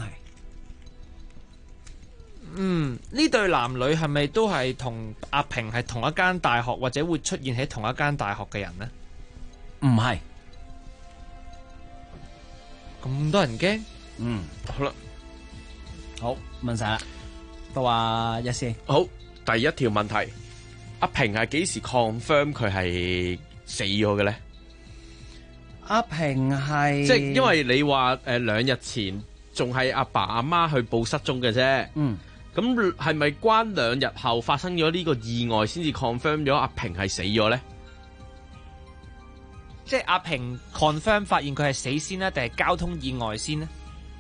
呢對男女係咪都係同阿平係同一間大學，或者會出現喺同一間大學嘅人呢？ 唔係。 咁多人驚？ 好啦， 好問晒啦，都話一先。 好，第一條問題，阿平係幾時 confirm 佢係死咗嘅咧？ 阿平係即係因為你話2日前仲係阿爸阿媽去報失蹤嘅啫。咁係咪關2日後發生咗呢個意外先至 confirm 咗阿平係死咗咧？ 即係阿平 confirm 發現佢係死先呢，定係交通意外先呢？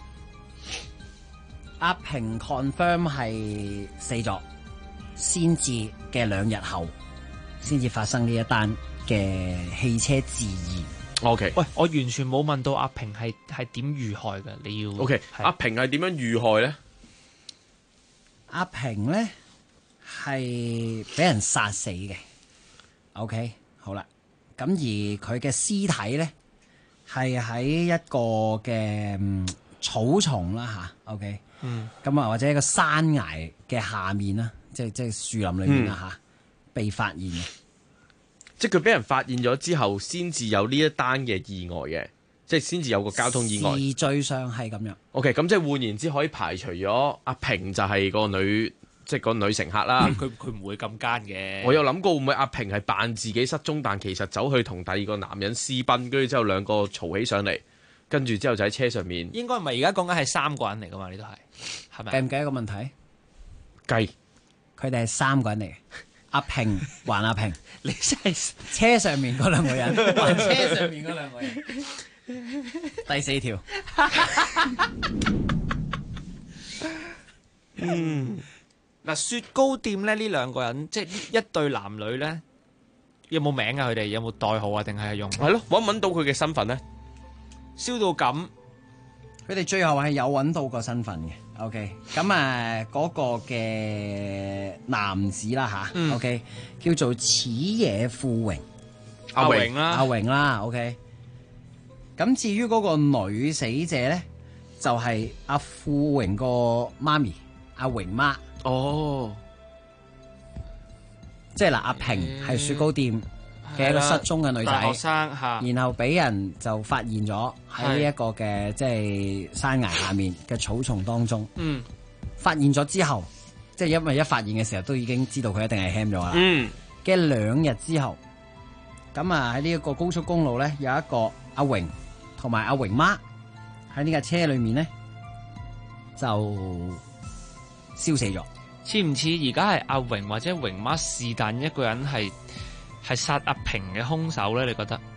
阿平 confirm 係死咗，先至嘅2日後，先至發生呢一單嘅汽車自燃。 OK， 喂，我完全冇問到阿平係點遇害嘅，你要 OK， 阿平係點樣遇害咧？ 阿平咧係俾人殺死嘅。OK， 好啦，咁而佢嘅屍體咧係喺一個嘅草叢啦吓 OK，咁或者一個山崖嘅下面啦，即係樹林裏面啦被發現嘅。 即係佢俾人發現咗之後，先至有呢一單嘅意外嘅，即係先至有個交通意外。 時序上係咁樣。 OK， 咁即係換言之，可以排除咗阿平就係個女，即係個女乘客啦。 佢唔會咁奸嘅。 我有諗過會唔會阿平係扮自己失蹤，但其實走去同第二個男人私奔，跟住之後兩個嘈起上嚟，跟住之後就喺車上面。 應該唔係，而家講緊係3個人嚟噶嘛？呢度係咪？ 計唔計一個問題？ 計。佢哋係3個人嚟嘅。阿平還阿平， 你真係車上面嗰2個人，還車上面嗰2個人。第4條， 嗱，雪糕店咧呢2個人，即係一對男女咧，有冇名啊？佢哋有冇代號啊？定係用？ 係咯，揾唔揾到佢嘅身份咧？ 燒到咁， 佢哋最後係有揾到個身份嘅。OK， 咁嗰個嘅男子啦吓 OK， 叫做矢野富榮， 阿榮啦 OK。咁至於嗰個女死者咧，就係阿富榮個媽咪，阿榮媽。 哦， 即係嗱，阿平係雪糕店嘅一個失蹤嘅女仔， 大學生吓， 然後俾人就發現咗喺呢一個嘅即係山崖下面嘅草叢當中。發現咗之後，即係因為一發現嘅時候都已經知道佢一定係 ham 咗啦。嘅2日之後，咁喺呢一個高速公路咧有一個阿榮同埋阿榮媽喺呢架車裏面咧就燒死咗。 似唔似而家係阿榮或者榮媽是但一個人係殺阿平嘅兇手咧？你覺得？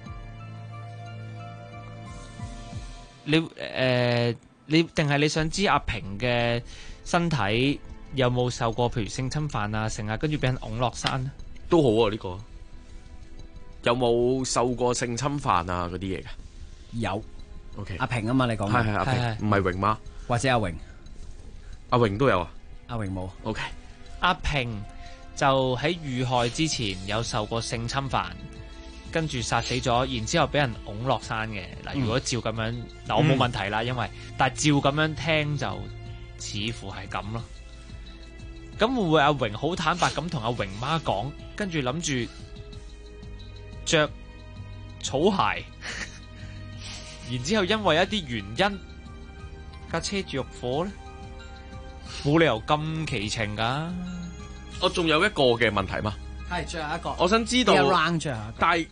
你定係你想知阿平嘅身體有冇受過譬如性侵犯啊，成日跟住俾人拱落山咧？ 都好啊，呢個有冇受過性侵犯啊嗰啲嘢嘅？ 有。 OK， 阿平啊嘛，你講係阿平，唔係榮媽或者阿榮。 阿榮都有啊。 阿榮冇。 OK， 阿平就喺遇害之前有受過性侵犯，跟住殺死咗，然之後俾人拱落山嘅。嗱，如果照咁樣，嗱我冇問題啦，因為但係照咁樣聽就似乎係咁咯。咁會唔會阿榮好坦白咁同阿榮媽講，跟住諗住着草鞋，然之後因為一啲原因架車着火咧？冇理由咁奇情噶。 我仲有一個嘅問題嘛。 係，最後一個。 我想知道，但係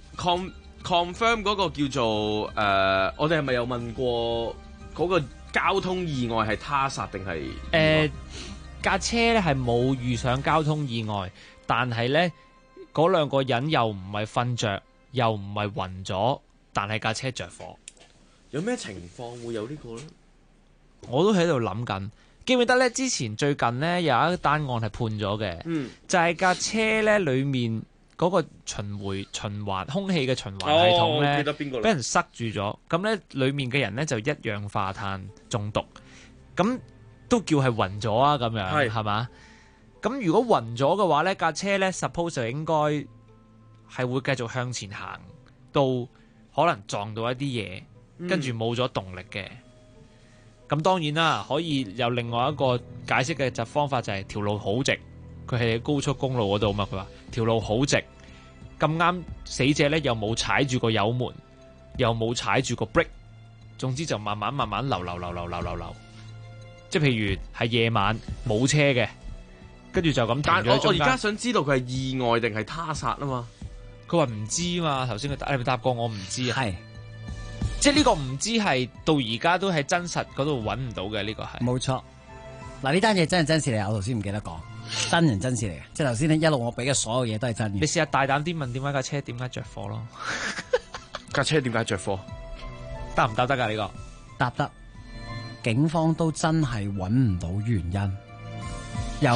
confirm 嗰個叫做我哋係咪有問過嗰個交通意外係他殺定係？ 架車咧係冇遇上交通意外，但係咧嗰兩個人又唔係瞓着，又唔係暈咗，但係架車着火。 有咩情況會有呢個咧？ 我都喺度諗緊。記唔記得咧？之前最近咧有一單案係判咗嘅，就係架車咧裏面嗰個循環空氣嘅循環系統咧，俾人塞住咗。咁咧裏面嘅人咧就一氧化碳中毒，咁都叫係暈咗啊！咁樣係嘛？咁如果暈咗嘅話咧，架車咧 suppose 就應該係會繼續向前行，到可能撞到一啲嘢，跟住冇咗動力嘅。咁當然啦，可以有另外一個解釋嘅方法，就係條路好直，佢係喺高速公路嗰度嘛。佢話條路好直，咁啱死者咧又冇踩住個油門，又冇踩住個 brake， 總之就慢慢流。即係譬如係夜晚冇車嘅，跟住就咁停咗喺中間。 我而家想知道佢係意外定係他殺啊嘛？ 佢話唔知嘛，頭先你咪答過我唔知啊。 係。 即係呢個唔知係到而家都喺真實嗰度揾唔到嘅，呢個係冇錯。嗱，呢單嘢真係真事嚟，我頭先唔記得講，真人真事嚟嘅。即係頭先一路我俾嘅所有嘢都係真嘅。 你試下大膽啲問點解架車點解着火咯？ 架車點解着火？ 答唔答得㗎呢個？ 答得。警方都真係揾唔到原因。由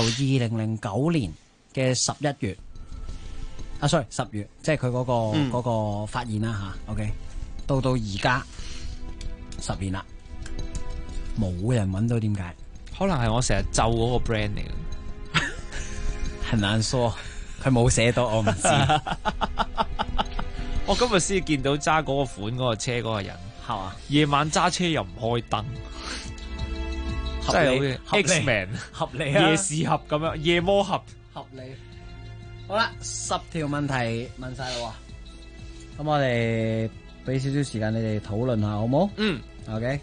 2009年嘅11月，10月，即係佢嗰個發現啦吓 OK。到而家10年啦，冇人揾到點解？ 可能係我成日咒嗰個 brand 嚟嘅， 很難說，佢冇寫到，我唔知。 我今日先見到揸嗰個款嗰個車嗰個人，係嘛？夜晚揸車又唔開燈，真係好似 X-Men 合理啊！ 夜視俠咁樣，夜魔俠合理。好啦，10條問題問晒啦，咁我哋俾少少時間你哋討論下，好冇？OK。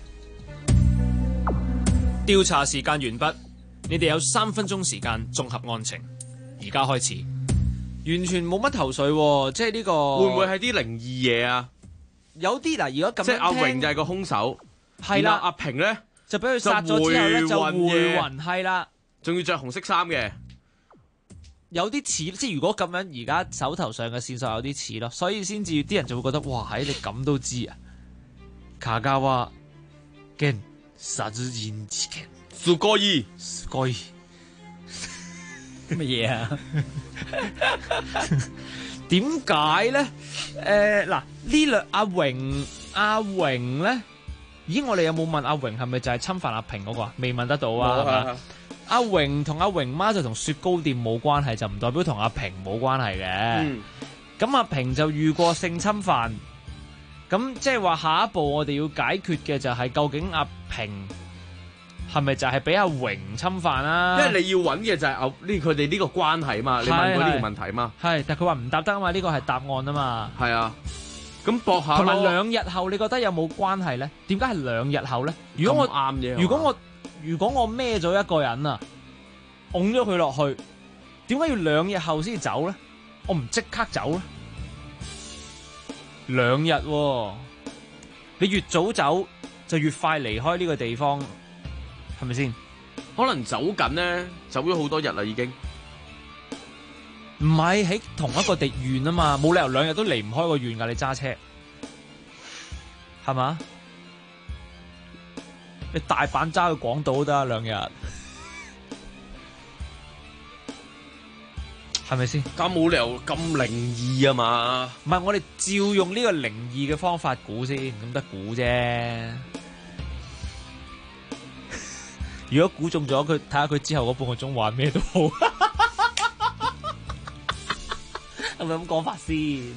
調查時間完畢，你哋有3分鐘時間綜合案情，而家開始。 完全冇乜頭緒喎，即係呢個會唔會係啲靈異嘢啊？ 有啲嗱，如果咁樣即係阿榮就係個兇手， 係啦， 阿平咧就俾佢殺咗之後咧就回魂，係啦， 仲要着紅色衫嘅。 有啲似，即係如果咁樣，而家手頭上嘅線索有啲似咯，所以先至啲人就會覺得，哇！你咁都知啊？卡加瓦跟殺人事件， すごい乜嘢啊？ 點解咧？嗱，呢兩阿榮咧，咦？我哋有冇問阿榮係咪就係侵犯阿平嗰個啊？未問得到啊，係嘛？阿榮同阿榮媽就同雪糕店冇關係，就唔代表同阿平冇關係嘅。咁阿平就遇過性侵犯，咁即係話下一步我哋要解決嘅就係究竟阿平係咪就係俾阿榮侵犯啊？ 因為你要揾嘅就係佢哋呢個關係嘛，你問過呢個問題嘛？ 係，但佢話唔答得啊嘛，呢個係答案啊嘛。 係啊，咁搏下。 同埋2日後，你覺得有冇關係咧？點解係2日後咧？如果我孭咗一個人啊，拱咗佢落去，點解要2日後先走咧？我唔即刻走咧？2日喎， 你越早走就越快離開呢個地方，係咪先？ 可能走緊咧，走咗好多日啦已經。 唔係喺同一個地縣啊嘛，冇理由2日都離唔開個縣噶，你揸車係嘛？你大阪揸去廣島都得2日，係咪先？ 咁冇理由咁靈異啊嘛？ 唔係，我哋照用呢個靈異嘅方法估先，咁得估啫。如果估中咗，佢睇下佢之後嗰半個鐘玩咩都好，係咪咁講法先？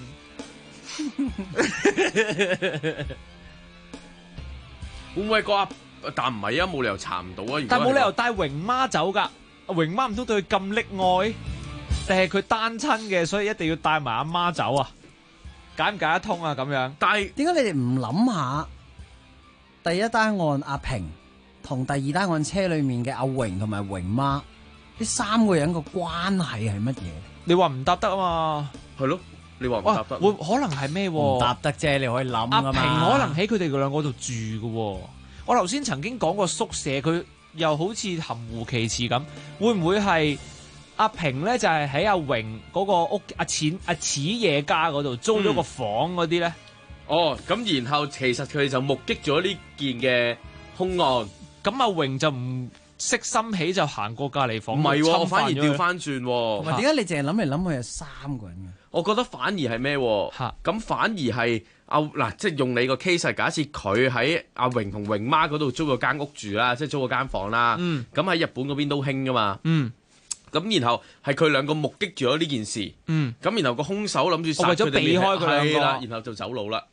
會唔會個但唔係啊，冇理由查唔到啊！ 但冇理由帶榮媽走㗎，榮媽唔通對佢咁溺愛，定係佢單親嘅，所以一定要帶埋阿媽走啊？解唔解得通啊？咁樣， 但係點解你哋唔諗下第一單案阿平同第二單案車裏面嘅阿榮同埋榮媽呢3個人個關係係乜嘢？ 你話唔答得啊嘛？ 係咯，你話唔答得？ 會可能係咩？ 唔答得啫，你可以諗噶嘛。 阿平可能喺佢哋兩個度住嘅。我頭先曾經講過宿舍，佢又好似含糊其辭咁，會唔會係阿平咧就係喺阿榮嗰個屋阿始夜家嗰度租咗個房嗰啲咧？ 哦，咁然後其實佢哋就目擊咗呢件嘅兇案， 咁阿榮就唔識心起就行過隔離房， 唔係喎，我反而調翻轉喎。 點解你淨係諗嚟諗去有3個人嘅？ 我覺得反而係咩？咁反而係嗱，即係用你個 case， 假設佢喺阿榮同榮媽嗰度租咗間屋住啦，即係租咗間房啦。咁喺日本嗰邊都興噶嘛。咁然後係佢兩個目擊住咗呢件事。咁然後個兇手諗住殺佢哋，為咗避開佢兩個，然後就走佬啦。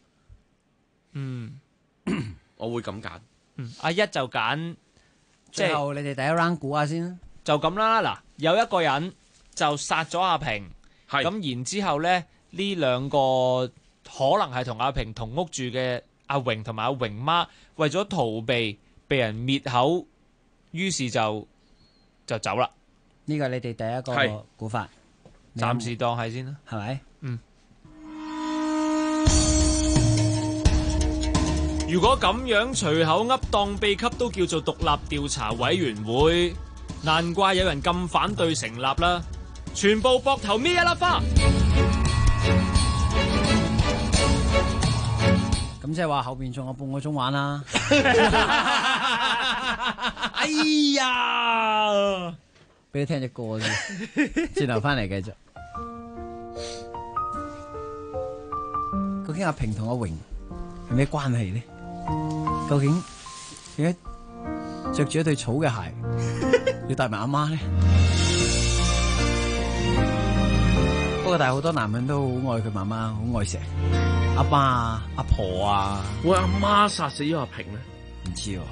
我會咁揀。 阿一就揀， 最後你哋第一 round 估下先。 就咁啦。嗱，有一個人就殺咗阿平，咁然之後咧呢2個可能係同阿平同屋住嘅阿榮同埋阿榮媽，為咗逃避被人滅口，於是就走啦。 呢個你哋第一個估法， 暫時當係先啦， 係咪？ 如果咁樣隨口噏當秘笈都叫做獨立調查委員會，難怪有人咁反對成立啦！全部膊頭搣一粒花。 咁即係話後邊仲有半個鐘玩啦。 哎呀！ 俾你聽隻歌先，轉頭翻嚟繼續。究竟阿平同阿榮係咩關係呢？究竟點解着住一對草嘅鞋要帶埋阿媽呢？不過但係好多男人都好愛佢媽媽，好愛錫阿媽啊、阿婆啊。 喂，阿媽殺死咗阿平咩？ 唔知喎。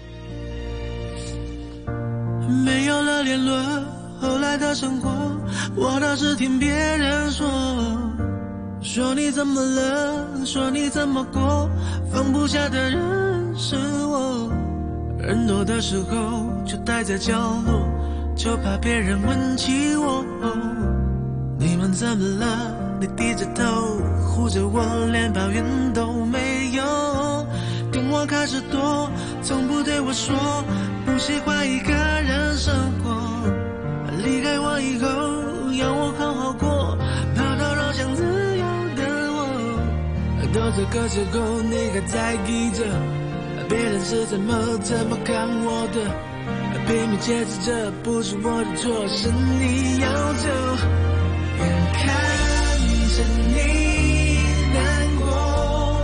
沒有了聯絡，後來的生活我倒是聽別人說你怎麼了，說你怎麼過，放不下的人是我，人多的時候就待在角落，就怕別人問起我，你們怎麼了，你低着頭護着我，連抱怨都沒有，跟我開始躲，從不對我說不喜歡一個人生活，離開我以後要我好好過，跑到老想自由的我，到這個時候你還在意着別人是怎麼看我的，拼命解釋這不是我的錯，是你要走，眼看着你難過，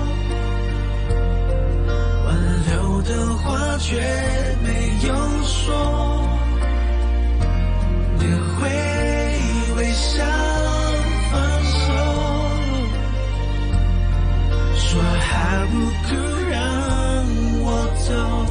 挽留的話卻沒有說，你會微笑放手，說好不可讓我走。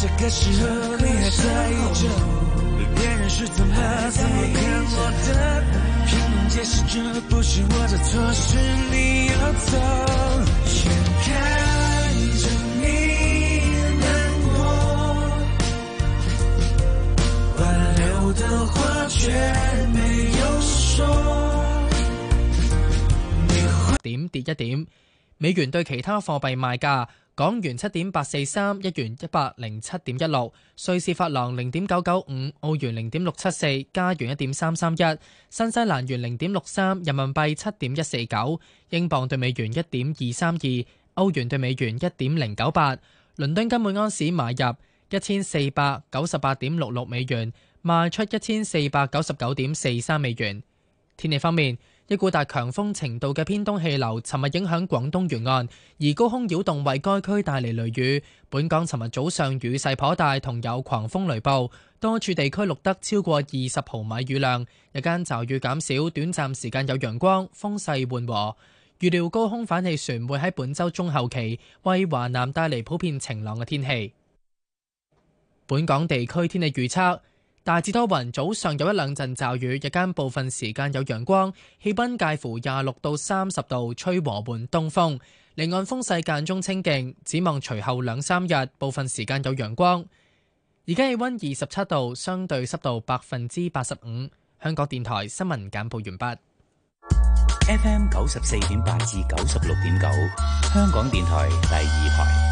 這個時候你還在意着別人是怎麼看我的，拼命解釋這不是我的錯，是你要走，眼看着你難過，挽留的話卻沒有說。 點跌一點，美元對其他貨幣賣價：港元7.843，日元107.16，瑞士法郎0.995，澳元0.674，加元1.331，新西蘭元0.63，人民幣7.149，英鎊對美元1.232，歐元對美元1.098。倫敦金每安士買入1498.66美元，賣出1499.43美元。天氣方面，一股達強風程度嘅偏東氣流尋日影響廣東沿岸，而高空擾動為該區帶嚟雷雨。本港尋日早上雨勢頗大，同有狂風雷暴，多處地區錄得超過20毫米雨量。日間驟雨減少，短暫時間有陽光，風勢緩和。預料高空反氣旋會喺本週中後期為華南帶嚟普遍晴朗嘅天氣。本港地區天氣預測。大致多雲，早上有一兩陣驟雨，日間部分時間有陽光，氣溫介乎26到30度，吹和緩東風，離岸風勢間中清勁。展望隨後2-3日，部分時間有陽光。而家氣溫27度，相對濕度85%。香港電台新聞簡報完畢。 FM 94.8至96.9，香港電台第2台。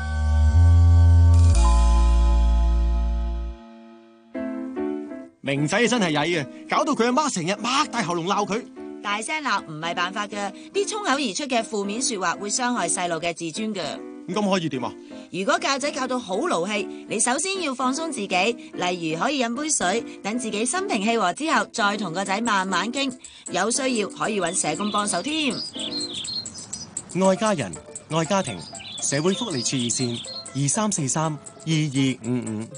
明仔真係曳嘅，搞到佢阿媽成日擘大喉嚨鬧佢。 大聲鬧唔係辦法㗎，啲衝口而出嘅負面說話會傷害細路嘅自尊㗎。 咁可以點啊？ 如果教仔教到好勞氣，你首先要放鬆自己，例如可以飲杯水，等自己心平氣和之後，再同個仔慢慢傾。有需要可以揾社工幫手添。 愛家人，愛家庭，社會福利處熱線23432255。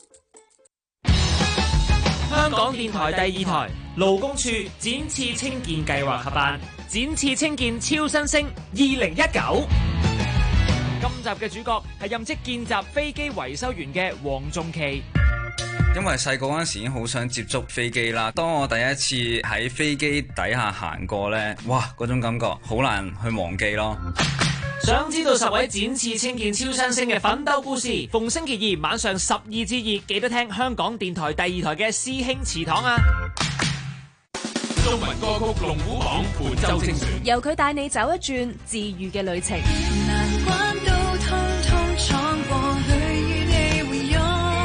香港電台第2台勞工處展翅青見計劃合辦展翅青見超新星2019。今集嘅主角係任職見習飛機維修員嘅黃仲琪。 因為細個嗰陣時已經好想接觸飛機啦，當我第一次喺飛機底下行過呢，哇，嗰種感覺好難去忘記咯。 想知道10位展翅青見超新星嘅奮鬥故事，逢星期二晚上12至2，記得聽香港電台第2台嘅師兄祠堂啊！ 中文歌曲龍虎榜本週精選， 由佢帶你走一轉治癒嘅旅程。 難關都通通闖過去，與你會擁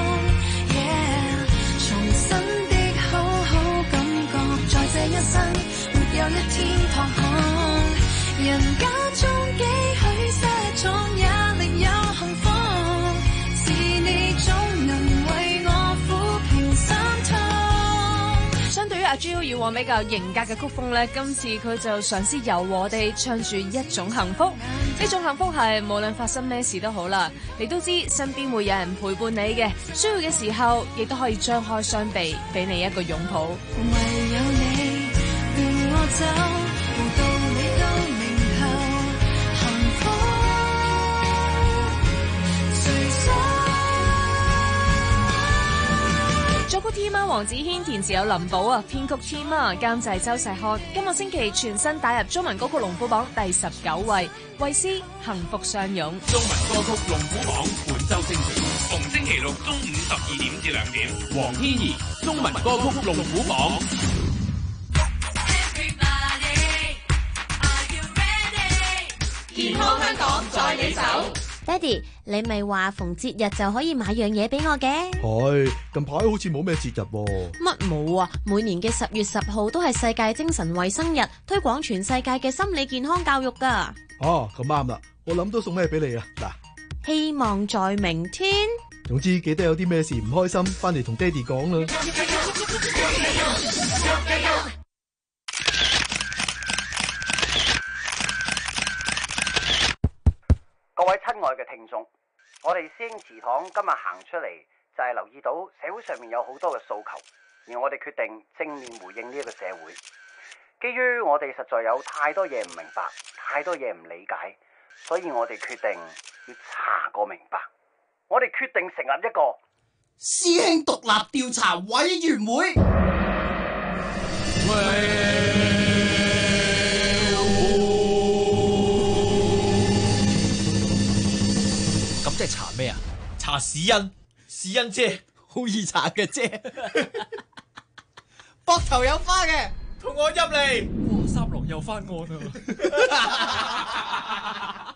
重新的好好感覺，在這一生沒有一天彷徨，人間中幾許失蹤，也另有幸福，是你總能為我撫平心痛。 相對於阿 Jo 以往比較型格嘅曲風咧，今次佢就嘗試柔和地唱住一種幸福。呢種幸福係無論發生咩事都好啦，你都知身邊會有人陪伴你嘅，需要嘅時候亦都可以張開雙臂俾你一個擁抱。 唯有你伴我走，無道理都明後幸福隨手。 作曲 T 媽黃子軒，填詞有林寶啊，編曲 T 媽，監製周石漢。今個星期全新打入中文歌曲龍虎榜第19位，衛詩幸福相擁。 中文歌曲龍虎榜本週精選，逢星期六中午12點至2點，黃天怡中文歌曲龍虎榜。 健康香港在你手。 爹哋，你咪話逢節日就可以買樣嘢俾我嘅？ 係，近排好似冇咩節日喎。 乜冇啊？每年嘅10月10號都係世界精神衛生日，推廣全世界嘅心理健康教育噶。 哦，咁啱啦，我諗到送咩俾你啊？嗱， 希望在明天。 總之記得有啲咩事唔開心，翻嚟同爹哋講啦。 各位親愛嘅聽眾，我哋師兄祠堂今日行出嚟就係留意到社會上面有好多嘅訴求，而我哋決定正面回應呢一個社會。基於我哋實在有太多嘢唔明白，太多嘢唔理解，所以我哋決定要查個明白。 我哋決定成立一個師兄獨立調查委員會。 咁即係查咩啊？ 查屎恩，屎恩姐， 好易查嘅啫。膊頭有花嘅， 同我入嚟。 哇，三郎又翻案啊！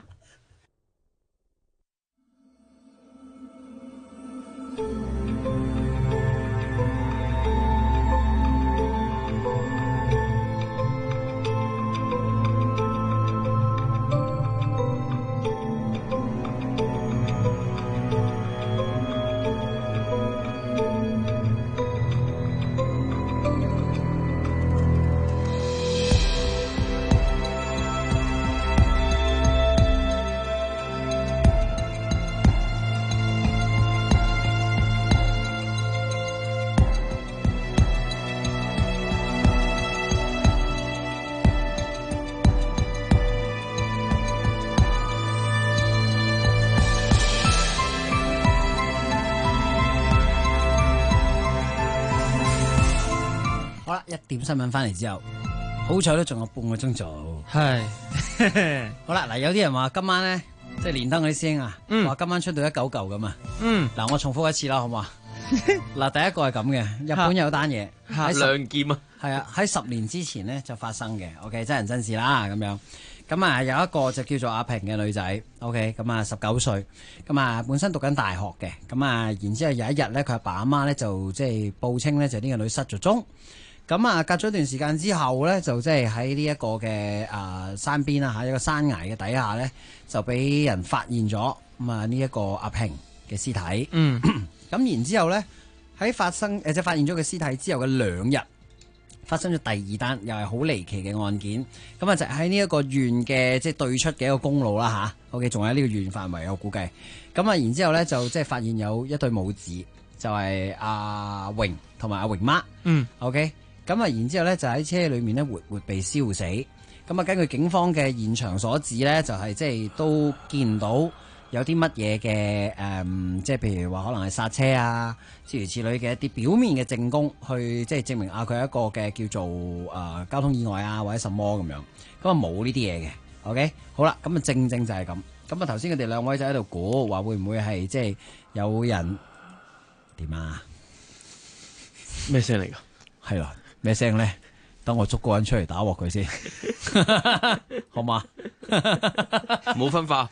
一點新聞翻嚟之後，好彩都仲有半個鐘做。 係， 好啦，嗱，有啲人話今晚咧，即係連登嗰啲師兄啊，話今晚出到199咁啊。嗱，我重複一次啦，好嘛？嗱，第一個係咁嘅，日本有單嘢， 亮劍啊， 係啊，喺10年之前咧就發生嘅。OK， 真人真事啦，咁樣。咁啊，有一個就叫做阿平嘅女仔 ，OK， 咁啊19歲，咁啊本身讀緊大學嘅，咁啊然之後有一日咧，佢阿爸阿媽咧就即係報稱咧就呢個女失咗蹤。咁啊，隔咗一段時間之後咧，就即係喺呢一個嘅山邊啦嚇，一個山崖嘅底下咧，就俾人發現咗咁啊呢一個阿平嘅屍體。咁然之後咧，喺發現咗個屍體之後嘅2日，發生咗第二單又係好離奇嘅案件。咁啊就喺呢一個縣嘅即係對出嘅一個公路啦嚇。OK， 仲喺呢個縣範圍我估計。咁啊然之後咧就即係發現有一對母子，就係阿榮同埋阿榮媽。OK。咁啊，然之後咧就喺車裏面咧活被燒死。咁啊，根據警方嘅現場所指咧，就係即係都見唔到有啲乜嘢嘅即係譬如話可能係剎車啊，諸如此類嘅一啲表面嘅證供，去即係證明佢係一個嘅叫做交通意外啊，或者什麼咁樣。咁啊冇呢啲嘢嘅。OK， 好啦，咁啊正就係咁。咁啊頭先佢哋兩位就喺度估話會唔會係即係有人點啊？ 咩聲嚟㗎？ 係啦。咩聲咧？等我捉個人出嚟打鑊佢先，好嘛？ 冇分化。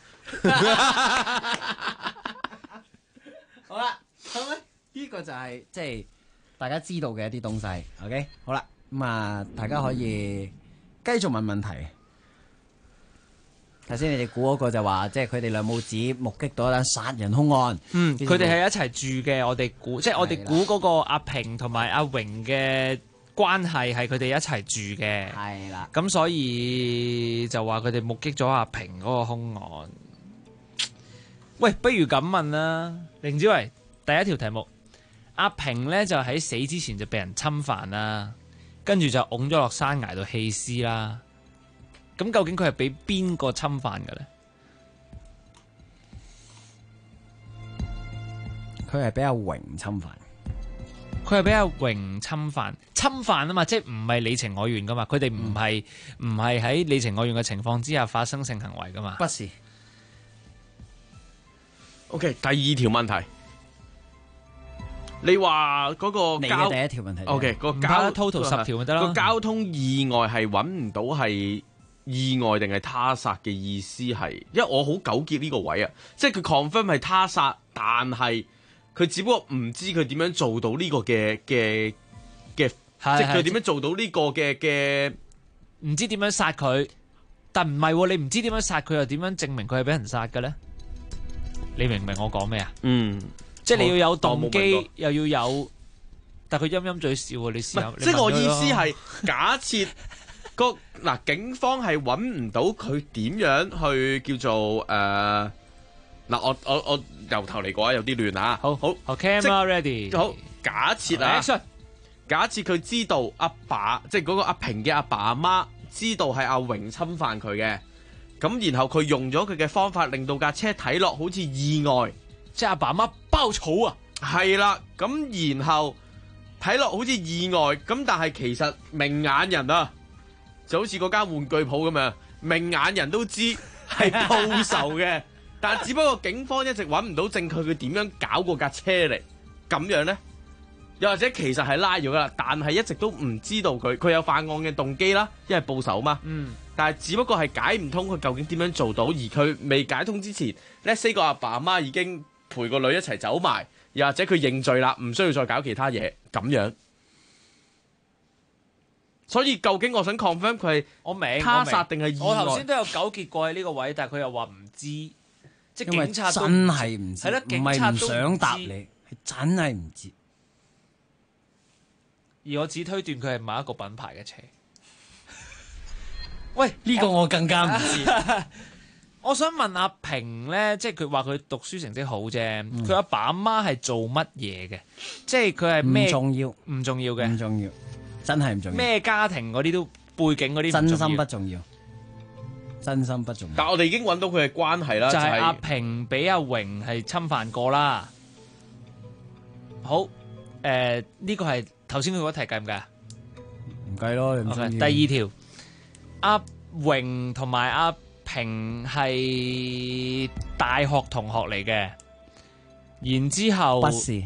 好啦，咁咧呢個就係即係大家知道嘅一啲東西。OK， 好啦，咁啊，大家可以繼續問問題。頭先你哋估嗰個就話，即係佢哋兩母子目擊到一單殺人兇案。 佢哋係一齊住嘅。我哋估，即係我哋估嗰個阿平同埋阿榮嘅關係係佢哋一齊住嘅， 係啦。 咁所以就話佢哋目擊咗阿平嗰個兇案。喂，不如咁問啦，凌子維，第一條題目，阿平咧就喺死之前就被人侵犯啦，跟住就㧬咗落山崖度棄屍啦。咁究竟佢係俾邊個侵犯嘅咧？ 佢係俾阿榮侵犯。 佢係俾阿榮侵犯啊嘛，即係唔係你情我願噶嘛？佢哋唔係喺你情我願嘅情況之下發生性行為噶嘛？ 不是。 OK， 第二條問題，你話嗰個你嘅第一條問題。 OK， 個 total 10條咪得咯？ 個交通意外係揾唔到係意外定係他殺嘅意思係，因為我好糾結呢個位啊，即係佢 confirm 係他殺，但係佢只不過唔知佢點樣做到呢個嘅，即係佢點樣做到呢個嘅， 唔知點樣殺佢，但唔係你唔知點樣殺佢，又點樣證明佢係俾人殺嘅咧？你明唔明我講咩啊？即係你要有動機，又要有，但佢陰陰嘴笑啊！你試下， 即係我意思係假設嗱，警方係揾唔到佢點樣去叫做嗱，我由頭嚟過有啲亂啊！好 camera ready， 好，假設啊，假設佢知道阿爸，即係嗰個阿平嘅阿爸阿媽知道係阿榮侵犯佢嘅，咁然後佢用咗佢嘅方法令到架車睇落好似意外， 即係阿爸媽包草啊。 係啦，咁然後睇落好似意外，咁但係其實明眼人啊，就好似嗰間玩具鋪咁樣，明眼人都知係報仇嘅，但係只不過警方一直揾唔到證據，佢點樣搞過架車嚟咁樣呢？又或者其實係拉咗啦，但係一直都唔知道佢有犯案嘅動機啦，因為報仇嘛。但係只不過係解唔通佢究竟點樣做到，而佢未解通之前，let's say 個阿爸阿媽已經陪個女一齊走埋，又或者佢認罪啦，唔需要再搞其他嘢咁樣。所以究竟我想 confirm 佢係他殺定係意外？ 我頭先都有糾結過喺呢個位，但係佢又話唔知，即係警察都真係唔知， 係啦， 唔係唔想答你，係真係唔知。 而我只推斷佢係某一個品牌嘅車。喂， 呢個我更加唔知。 我想問阿平咧，即係佢話佢讀書成績好啫，佢阿爸阿媽係做乜嘢嘅？即係佢係咩？ 唔重要， 唔重要嘅， 唔重要，真係唔重要。 咩家庭嗰啲都背景嗰啲真心不重要，真心不重要。 但我哋已經揾到佢嘅關係啦， 就係阿平俾阿榮係侵犯過啦。好，呢個係頭先佢嗰題計唔計啊？ 唔計咯，你唔中意。 第二條，阿榮同埋阿平係大學同學嚟嘅，然之後不是，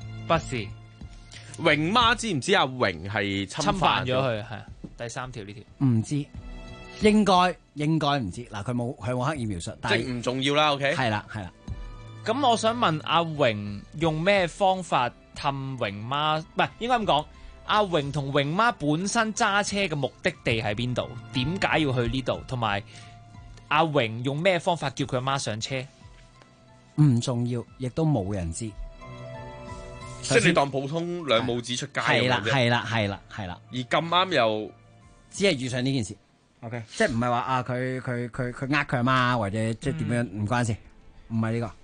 榮媽知唔知阿榮係侵犯咗佢？係第三條呢條唔知，應該唔知。嗱，佢冇刻意描述， 即係唔重要啦。OK， 係啦。 咁我想問阿榮用咩方法氹榮媽？唔係，應該咁講。阿榮同榮媽本身揸車嘅目的地喺邊度？點解要去呢度？同埋阿榮用咩方法叫佢阿媽上車？ 唔重要，亦都冇人知。 即係你當普通兩母子出街咁樣啫。 係啦。 而咁啱又只係遇上呢件事。OK， 即係唔係話啊佢佢阿媽或者即係點樣唔關事，唔係呢個。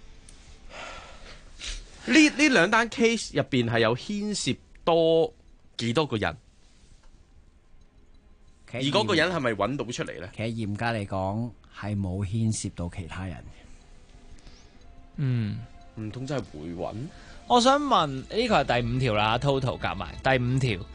呢兩單 case 入邊係有牽涉多幾多個人？而嗰個人係咪揾到出嚟咧？ 其實嚴格嚟講係冇牽涉到其他人嘅。 唔通真係會揾？ 我想問呢個係第五條啦 ，total 夾埋第五條。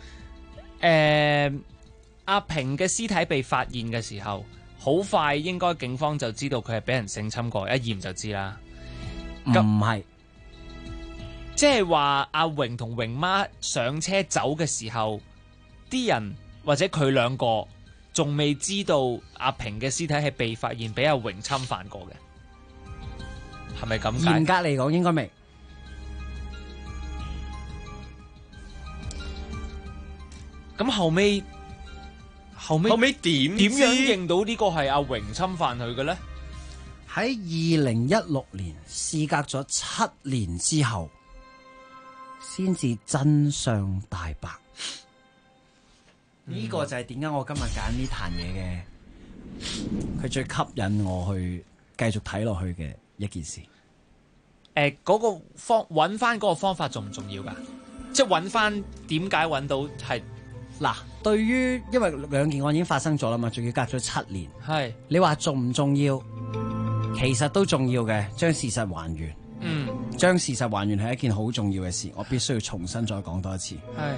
阿平嘅屍體被發現嘅時候，好快應該警方就知道佢係俾人性侵過，一驗就知啦。 唔係。 即係話阿榮同榮媽上車走嘅時候，啲人或者佢兩個仲未知道阿平嘅屍體係被發現俾阿榮侵犯過嘅，係咪咁解？ 嚴格嚟講應該未。 咁後尾點樣認到呢個係阿榮侵犯佢嘅咧？ 喺2016年，事隔咗7年之後，先至真相大白。呢個就係點解我今日揀呢壇嘢嘅，佢最吸引我去繼續睇落去嘅一件事。 嗰個揾翻嗰個方法重唔重要噶？即係揾翻點解揾到係嗱？對於因為兩件案已經發生咗啦嘛，仲要隔咗7年。 係你話重唔重要？其實都重要嘅，將事實還原。將事實還原係一件好重要嘅事，我必須要重新再講多一次。 係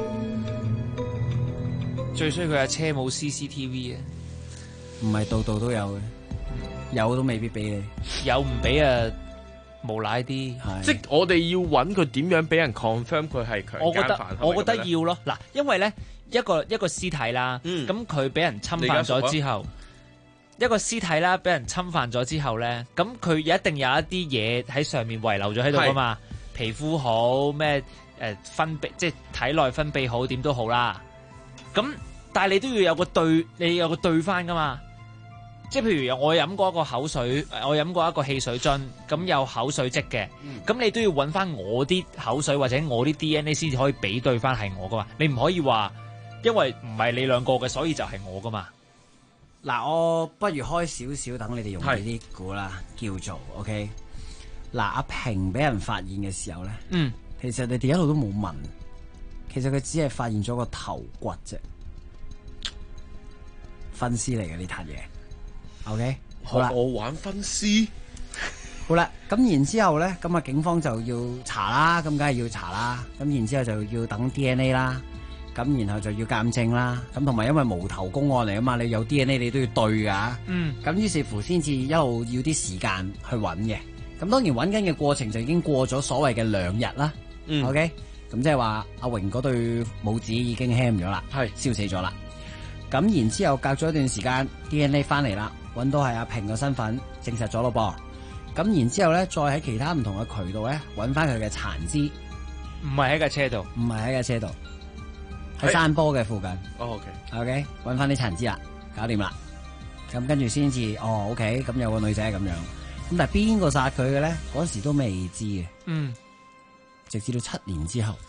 最衰佢架車冇 CCTV 嘅， 唔係度度都有嘅，有都未必俾你， 有唔俾啊無賴啲。 即係我哋要揾佢點樣俾人 confirm 佢係強姦犯？ 我覺得要咯。嗱，因為咧一個屍體啦，咁佢俾人侵犯咗之後。一個屍體啦，俾人侵犯咗之後咧，咁佢一定有一啲嘢喺上面遺留咗喺度噶嘛，皮膚好咩分泌，即係體內分泌好，點都好啦。咁但係你都要有個對，你有個對翻噶嘛。即係譬如我飲過一個口水，我飲過一個汽水樽，咁有口水跡嘅，咁你都要揾翻我啲口水或者我啲 DNA 先至可以比對翻係我噶嘛。你唔可以話因為唔係你兩個嘅，所以就係我噶嘛。 嗱，我不如開少少，等你哋用呢啲估啦，叫做 OK。嗱，阿平俾人發現嘅時候咧，其實你哋一路都冇問，其實佢只係發現咗個頭骨啫，分屍嚟嘅呢壇嘢。OK， 好啦， 我玩分屍， 好啦，咁然之後咧，咁啊警方就要查啦，咁梗係要查啦，咁然之後就要等 DNA 啦，咁然後就要鑑證啦，咁同埋因為無頭公案嚟啊嘛，你有 DNA 你都要對噶，咁於是乎先至一路要啲時間去揾嘅，咁當然揾緊嘅過程就已經過咗所謂嘅2日啦，OK， 咁即係話阿榮嗰對母子已經輕咗啦，燒死咗啦，咁然之後隔咗一段時間 DNA 翻嚟啦，揾到係阿平嘅身份，證實咗咯噃。咁然之後咧，再喺其他唔同嘅渠道咧，揾翻佢嘅殘肢， 唔係喺架車度， 唔係喺架車度，喺山坡嘅附近。 OK， 揾翻啲殘肢啦，搞掂啦。咁跟住先至，OK， 咁有個女仔咁樣。咁但係邊個殺佢嘅咧？嗰時都未知嘅。直至到7年之後，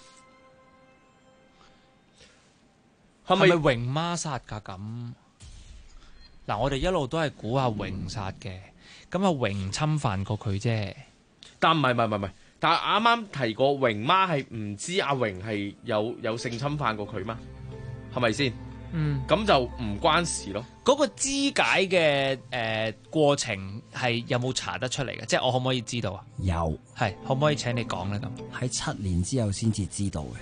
係咪榮媽殺㗎咁？嗱，我哋一路都係估阿榮殺嘅。咁阿榮侵犯過佢啫， 但唔係，但係啱啱提過榮媽係唔知阿榮係有性侵犯過佢嗎？係咪先？咁就唔關事咯。 嗰個肢解嘅過程係有冇查得出嚟嘅？即係我可唔可以知道啊？ 有， 係可唔可以請你講咧？咁喺7年之後先至知道嘅。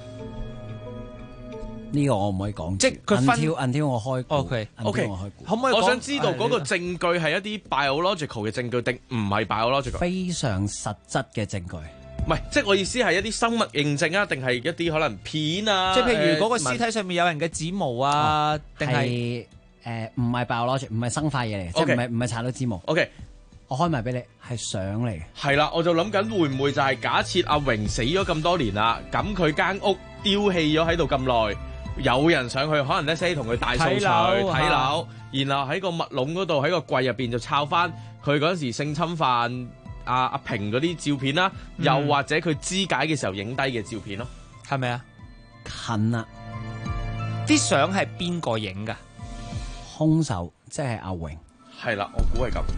呢個我唔可以講， 即係佢分 until 我開估 OK， 我開估， 可唔可以？我想知道嗰個證據係一啲 biological 嘅證據定唔係 biological？ 非常實質嘅證據。 唔係，即係我意思係一啲生物認證啊，定係一啲可能片啊？ 即係譬如嗰個屍體上面有人嘅指毛啊，定係唔係 biological， 唔係生化嘢嚟，即係唔係查到指毛。 OK， 我開埋俾你，係相嚟嘅。 係啦，我就諗緊會唔會就係假設阿榮死咗咁多年啦，咁佢間屋丟棄咗喺度咁耐。有人上去，可能咧 say 同佢大掃除睇樓，然後喺個密籠嗰度喺個櫃入邊就抄翻佢嗰時性侵犯阿平嗰啲照片啦，又或者佢肢解嘅時候影低嘅照片咯， 係咪啊？ 近啦， 啲相係邊個影噶？ 兇手即係阿榮。 係啦，我估係咁，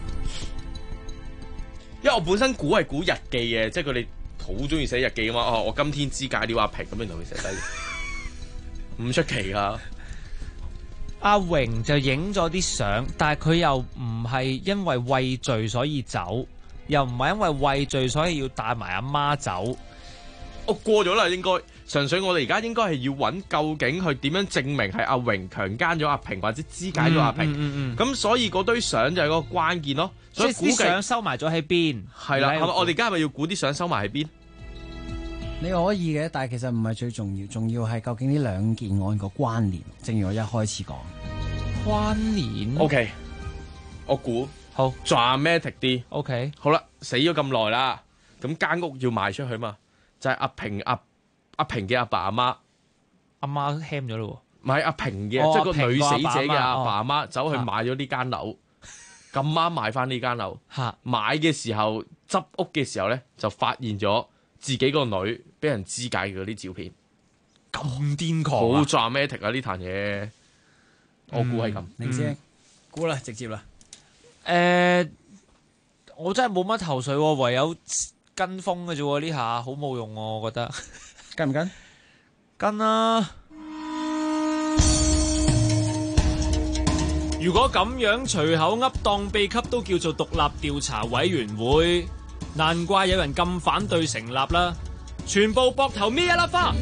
因為我本身估係估日記嘅，即係佢哋好中意寫日記啊嘛。我今天肢解了阿平，咁樣同佢寫低。唔出奇㗎， 阿榮就影咗啲相，但係佢又唔係因為畏罪所以走，又唔係因為畏罪所以要帶埋阿媽走。 我過咗啦，應該純粹我哋而家應該係要揾究竟佢點樣證明係阿榮強姦咗阿平或者肢解咗阿平。咁所以嗰堆相就係個關鍵咯。所以啲相收埋咗喺邊？ 係啦，係咪我哋而家係咪要估啲相收埋喺邊？ 你可以嘅，但係其實唔係最重要，重要係究竟呢2件案個關聯。正如我一開始講， 關聯。 OK， 我估好 dramatic 啲。 OK， 好啦，死咗咁耐啦，咁間屋要賣出去嘛，就係阿平嘅阿爸阿媽， 阿媽輕咗咯。 唔係阿平嘅，即係個女死者嘅阿爸阿媽走去買咗呢間樓，咁啱買翻呢間樓。買嘅時候執屋嘅時候咧，就發現咗自己個女俾人肢解嗰啲照片， 咁癲狂， 好 dramatic 啊！呢壇嘢，我估係咁。 明姐，估啦，直接啦。 我真係冇乜頭緒，唯有跟風嘅啫。呢下好冇用，我覺得。 跟唔跟？ 跟啦。如果咁樣隨口噏當秘笈都叫做獨立調查委員會，難怪有人咁反對成立啦！全部膊頭搣一粒花。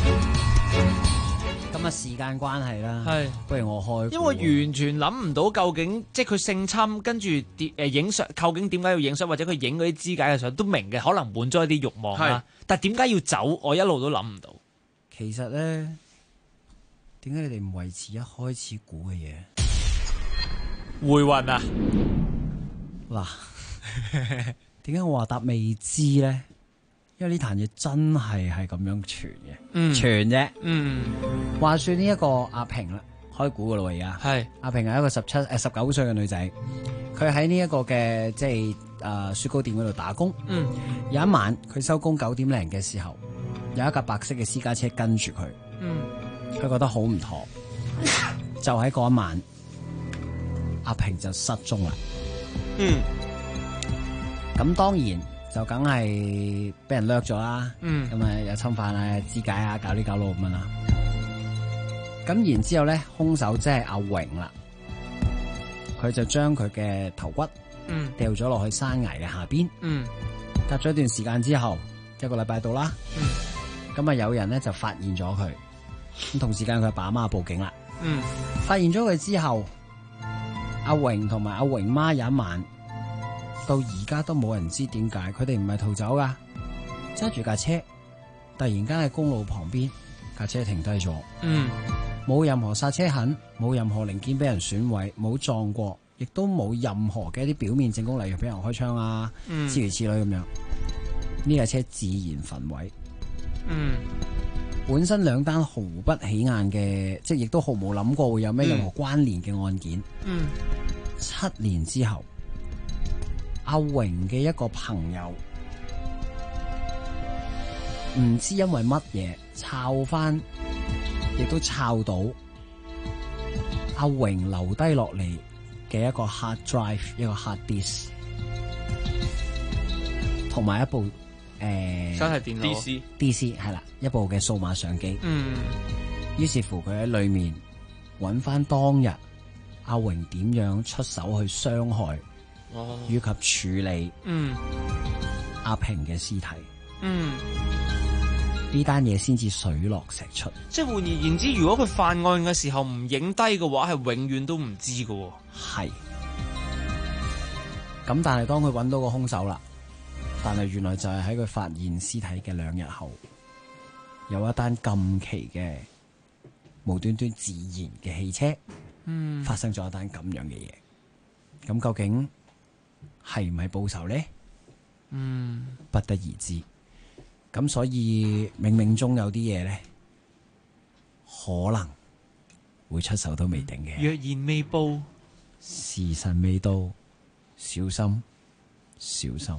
咁啊，時間關係啦， 係不如我開。 因為完全諗唔到究竟，即係佢性侵，跟住影相，究竟點解要影相，或者佢影嗰啲肢解嘅相都明嘅，可能滿足一啲慾望啦。但係點解要走，我一路都諗唔到。 其實咧，點解你哋唔維持一開始估嘅嘢？ 回魂啊！ 嗱，點解我話答未知咧？因為呢壇嘢真係咁樣傳嘅，傳啫。話說呢一個阿平啦，開估噶啦，而家係阿平係一個19歲嘅女仔，佢喺呢一個嘅即係雪糕店嗰度打工。有一晚佢收工9點零嘅時候，有一架白色嘅私家車跟住佢。佢覺得好唔妥，就喺嗰一晚，阿平就失蹤啦。咁當然就梗係俾人掠咗啦。咁啊有侵犯啊、肢解啊、搞呢搞路咁樣啦。咁然之後咧，兇手即係阿榮啦。 佢就將佢嘅頭骨掉咗落去山崖嘅下邊。隔咗一段時間之後，1個禮拜到啦。咁啊有人咧就發現咗佢，咁同時間佢阿爸阿媽報警啦。發現咗佢之後，阿榮同埋阿榮媽有一晚到而家都冇人知點解，佢哋唔係逃走噶，揸住架車，突然間喺公路旁邊架車停低咗。冇任何剎車痕，冇任何零件俾人損毀，冇撞過，亦都冇任何嘅一啲表面證供，例如俾人開槍啊，諸如此類咁樣。呢架車自然焚毀。本身兩單毫不起眼嘅，即係亦都毫無諗過會有咩任何關聯嘅案件。7年之後，阿榮嘅一個朋友唔知因為乜嘢抄翻，亦都抄到阿榮留低落嚟嘅一個 hard drive， 一個 hard disk， 同埋一部手提電腦 DC 係啦，一部嘅數碼相機。於是乎佢喺裏面揾翻當日阿榮點樣出手去傷害，以及處理阿平嘅屍體。呢單嘢先至水落石出。 即係換而言之，如果佢犯案嘅時候唔影低嘅話，係永遠都唔知㗎。 係。咁但係當佢揾到個兇手啦，但係原來就係喺佢發現屍體嘅2日後，有一單咁奇嘅無端端自燃嘅汽車，發生咗一單咁樣嘅嘢。咁究竟係唔係報仇呢？不得而知。咁所以冥冥中有啲嘢咧，可能會出手都未定嘅。 若然未報， 時辰未到，小心，小心。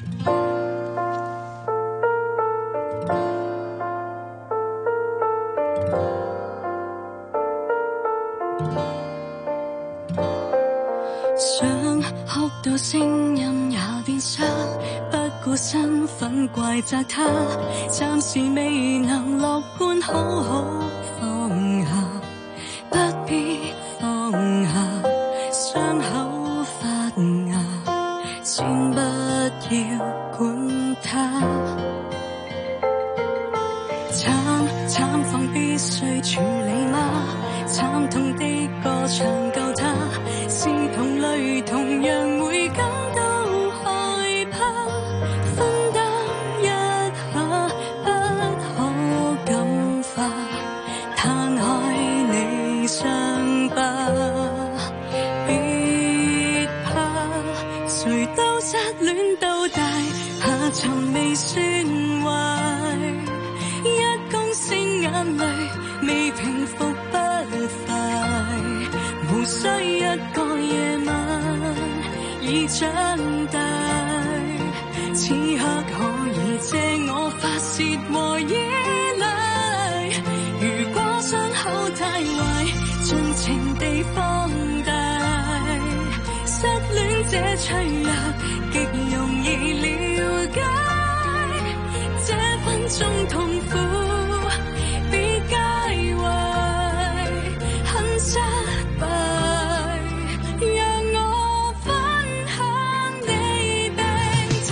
想哭到聲音也變沙，不顧身份怪責他，暫時未能樂觀好好放下，不必放下，傷口發芽，先不要管它。慘況必須處理嗎？慘痛的歌唱夠他，是同類同樣會感到害怕，分擔一下不可感化，攤開你傷疤，別怕，誰都失戀到大，下沉未算壞，一公升眼淚未平復不快，無需一個夜晚已長大，此刻可以借我發洩和依賴，如果傷口太壞，盡情地放大，失戀這脆弱極容易了解，這分鐘痛苦別介懷，很失敗，讓我分享你病態。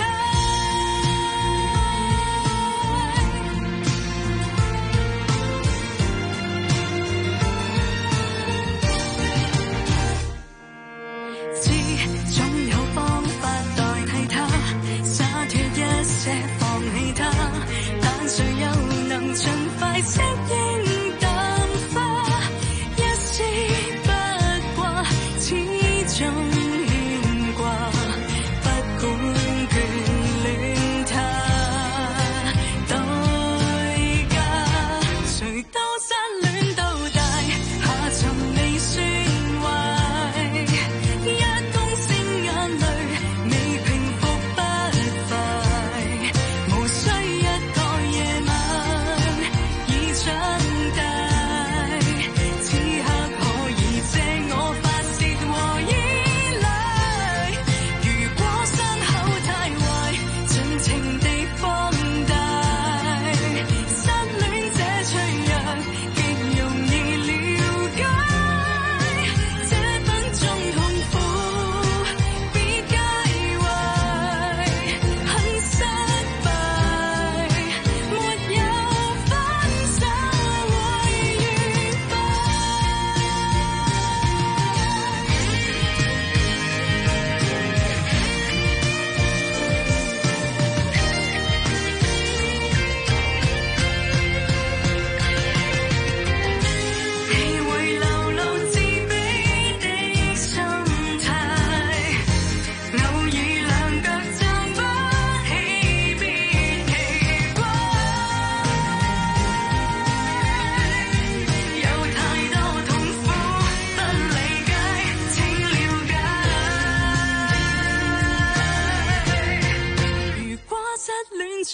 知總有方法代替他，灑脫一些放棄他，但誰又能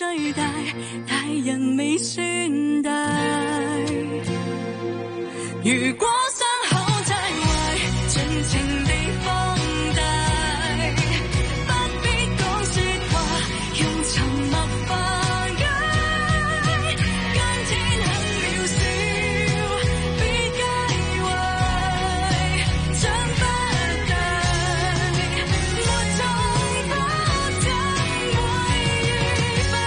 最大，大人未算大。如果傷口太壞，盡情地放大，不必講說話，用沉默化解。今天很渺小，別介懷，長不大，沒痛不等會愉快。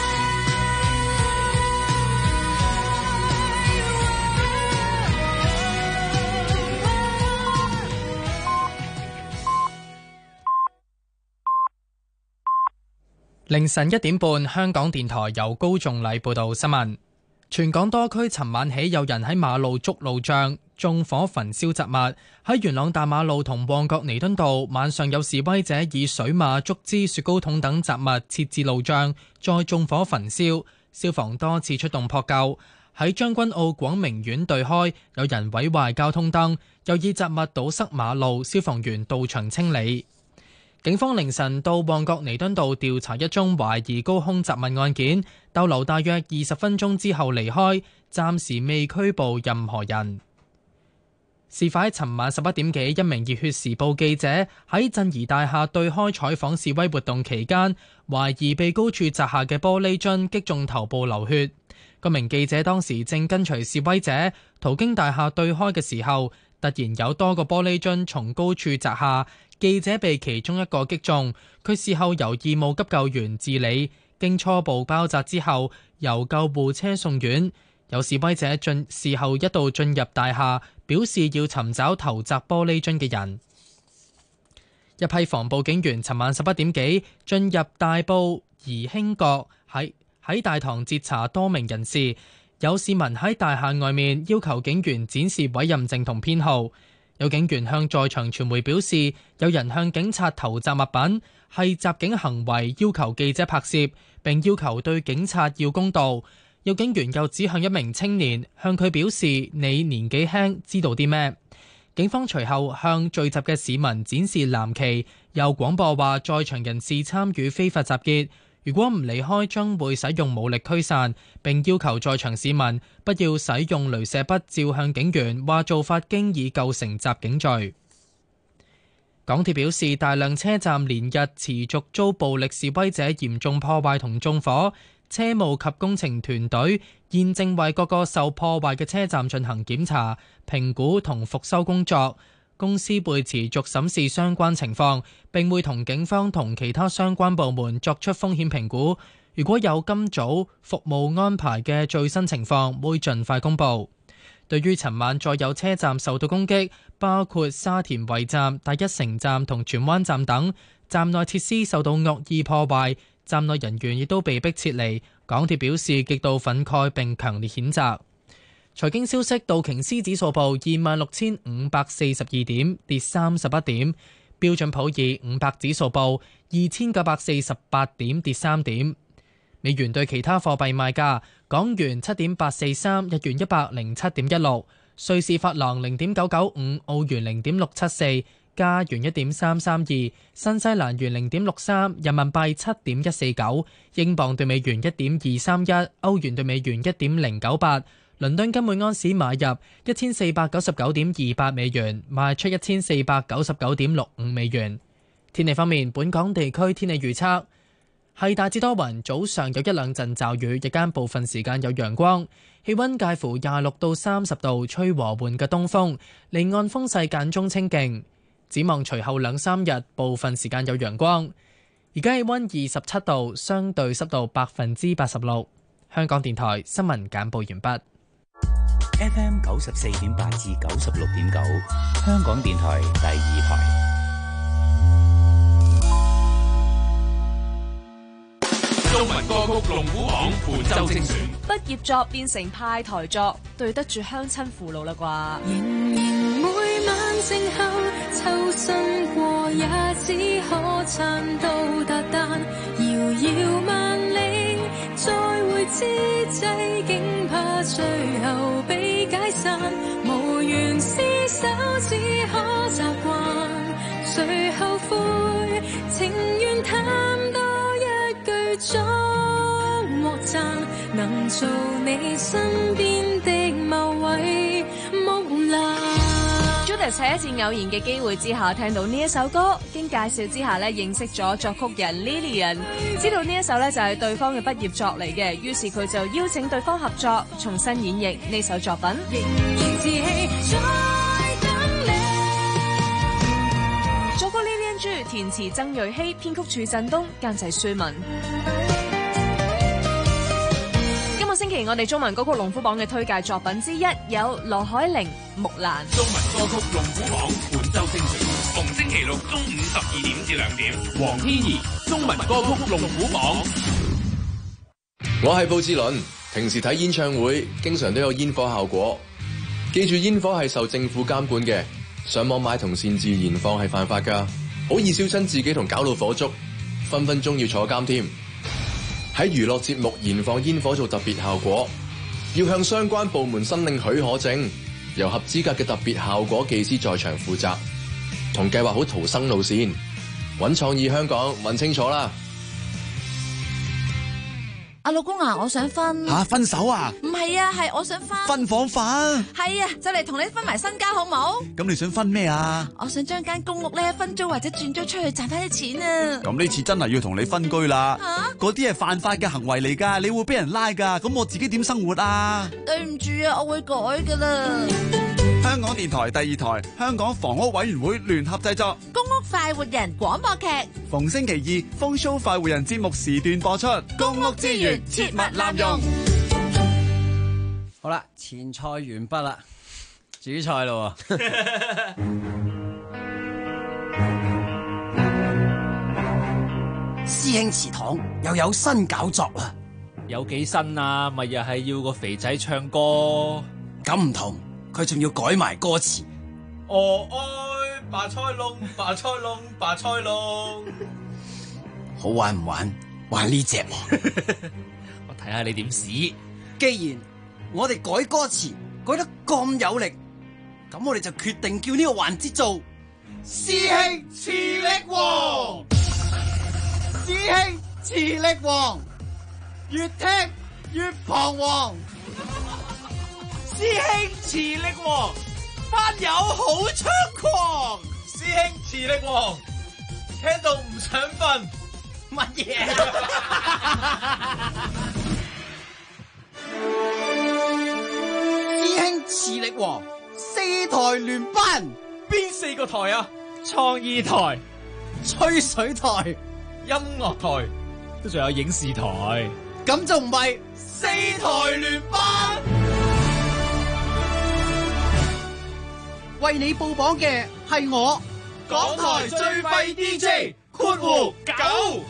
凌晨1點半，香港電台由高仲禮報道新聞。全港多區尋晚起有人喺馬路捉路障、縱火焚燒雜物。喺元朗大馬路同旺角彌敦道，晚上有示威者以水馬、竹枝、雪糕筒等雜物設置路障，再縱火焚燒。消防多次出動撲救。喺將軍澳廣明苑對開，有人毀壞交通燈，又以雜物堵塞馬路，消防員到場清理。警方凌晨到旺角彌敦道調查一宗懷疑高空雜物案件，逗留大約20分鐘之後離開，暫時未拘捕任何人。事發喺尋晚11點幾，一名熱血時報記者喺振怡大廈對開採訪示威活動期間，懷疑被高處砸下嘅玻璃樽擊中頭部流血。嗰名記者當時正跟隨示威者途經大廈對開嘅時候，突然有多個玻璃樽從高處砸下。記者被其中一個擊中，佢事後由義務急救員治理，經初步包紮之後，由救護車送院。有示威者事後一度進入大廈，表示要尋找投擲玻璃樽嘅人。一批防暴警員尋晚11點幾進入大埔怡興閣，喺大堂截查多名人士。有市民喺大廈外面要求警員展示委任證同編號。有警員向在場傳媒表示，有人向警察投擲物品係襲警行為，要求記者拍攝，並要求對警察要公道。有警員又指向一名青年，向佢表示你年紀輕，知道啲咩？警方隨後向聚集嘅市民展示藍旗，又廣播話在場人士參與非法集結，如果唔離開將會使用武力驅散，並要求在場市民不要使用鐳射筆照向警員，話做法經已構成襲警罪。港鐵表示，大量車站連日持續遭暴力示威者嚴重破壞同縱火，車務及工程團隊現正為各個受破壞嘅車站進行檢查、評估同復修工作。公司會持續審視相關情況，並會同警方同其他相關部門作出風險評估。如果有今早服務安排嘅最新情況，會盡快公佈。對於尋晚再有車站受到攻擊，包括沙田圍站、第一城站同荃灣站等，站內設施受到惡意破壞，站內人員亦都被迫撤離。港鐵表示極度憤慨並強烈譴責。財經消息，道瓊斯指數報26,542點，跌31點；標準普爾500指數報2,948點，跌3點。美元對其他貨幣賣價：港元7.843，日元107.16，瑞士法郎0.995，澳元0.674，加元1.332，新西蘭元0.63，人民幣7.149，英鎊對美元1.231，歐元對美元1.098。倫敦金每安士買入1499.28美元，賣出1499.65美元。天氣方面，本港地區天氣預測係大致多雲，早上有一兩陣驟雨，日間部分時間有陽光，氣溫介乎26到30度，吹和緩嘅東風，離岸風勢間中清勁。展望隨後兩三日，部分時間有陽光。而家氣溫27度，相對濕度86%。香港電台新聞簡報完畢。 FM 94.8至96.9，香港電台第二台。 中文歌曲龍虎榜本周精選， 畢業作變成派台作，對得住鄉親父老啦啩。 仍然每晚靜候，秋生過也只可撐到達旦，遙遙萬里，再會之際，竟怕最後被解散，無緣廝守只可習慣，誰後悔，情願淡多一句再讚，能做你身邊的某位木蘭。 Judith 喺一次偶然嘅機會之下聽到呢一首歌，經介紹之下咧認識咗作曲人 Lilian， 知道呢一首咧就係對方嘅畢業作嚟嘅，於是佢就邀請對方合作，重新演繹呢首作品。作曲 Lilian 朱，填詞曾瑞希，編曲處振東，監製舒文。今個星期我哋中文歌曲龍虎榜嘅推介作品之一有羅海玲《木蘭》。 中文歌曲龍虎榜本周精選，逢星期六中午12點至2點。黃天怡中文歌曲龍虎榜。 我係布志倫，平時睇演唱會經常都有煙火效果，記住煙火係受政府監管嘅，上網買同擅自燃放係犯法㗎，好易燒親自己同搞到火燭，分分鐘要坐監添。喺娛樂節目燃放煙火做特別效果，要向相關部門申領許可證，由合資格嘅特別效果技師在場負責，同計劃好逃生路線，揾創意香港問清楚啦。 阿老公啊，我想分分手啊？ 唔係啊，係我想分房飯。 係啊，就嚟同你分埋身家好冇？ 咁你想分咩啊？ 我想將間公屋咧分租或者轉租出去賺翻啲錢啊！ 咁呢次真係要同你分居啦。嗰啲係犯法嘅行為嚟噶，你會俾人拉噶。咁我自己點生活啊？ 對唔住啊，我會改噶啦。 香港電台第2台，香港房屋委員會聯合製作《 公屋快活人》廣播劇， 逢星期2風 show 快活人節目時段播出。公屋資源切勿濫用。 好啦，前菜完畢啦，主菜咯。 師兄祠堂又有新搞作啦。 有幾新啊？咪又係要個肥仔唱歌。 咁唔同。佢仲要改埋歌詞。 我愛白菜窿，白菜窿，白菜窿。 好玩唔玩？玩呢隻喎。 我睇下你點試。 既然我哋改歌詞改得咁有力，咁我哋就決定叫呢個環節做師兄磁力王。師兄磁力王，越聽越彷徨。師兄磁力王，班友好猖狂。 師兄磁力王，聽到唔想瞓。 乜嘢？師兄磁力王，4台聯班， 邊4個台啊？ 創意台、 吹水台、 音樂台， 都仲有影視台。 咁就唔係4台聯班。為你報榜嘅係我， 港台最廢 DJ 括弧9。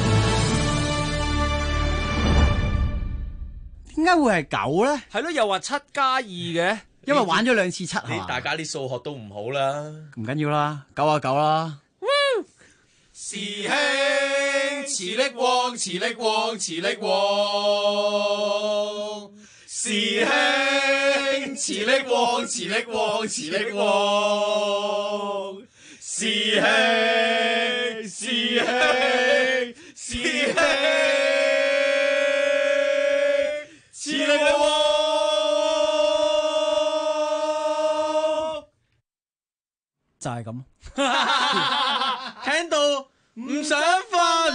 點解會係9咧？ 係咯，又話7+2嘅， 因為玩咗2次7 係嘛？大家啲數學都唔好啦， 唔緊要啦，9+9啦。 師兄磁力王，磁力王，磁力王。師兄磁力王，磁力王，磁力王。師兄，師兄，師兄，磁力王。 就係咁。 聽到唔想瞓。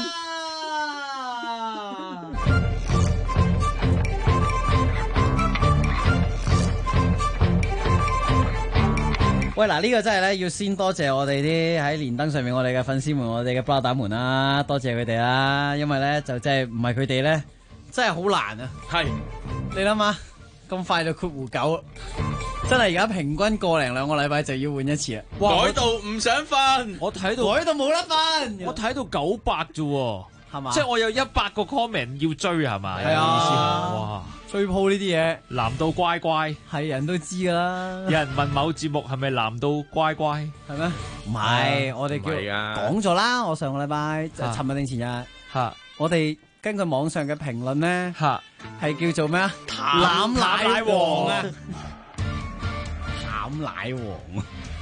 喂，嗱，呢個真係咧要先多謝我哋啲喺連登上面我哋嘅粉絲們，我哋嘅 brother 們啦，多謝佢哋啦，因為咧就真係唔係佢哋咧，真係好難啊。 係， 你諗下，咁快就括弧9，真係而家平均個零2個禮拜就要換一次啊！ 改到唔想瞓， 我睇到改到冇得瞓， 我睇到900啫， 係嘛？ 即係我有100個 comment 要追係咪？ 係啊， 哇！ 追鋪呢啲嘢， 男到乖乖， 係人都知噶啦。 有人問某節目係咪男到乖乖， 係咩？唔係，我哋叫講咗啦。我上個禮拜，尋日定前日，我哋根據網上嘅評論咧，係叫做咩啊？淡奶王啊！淡奶王，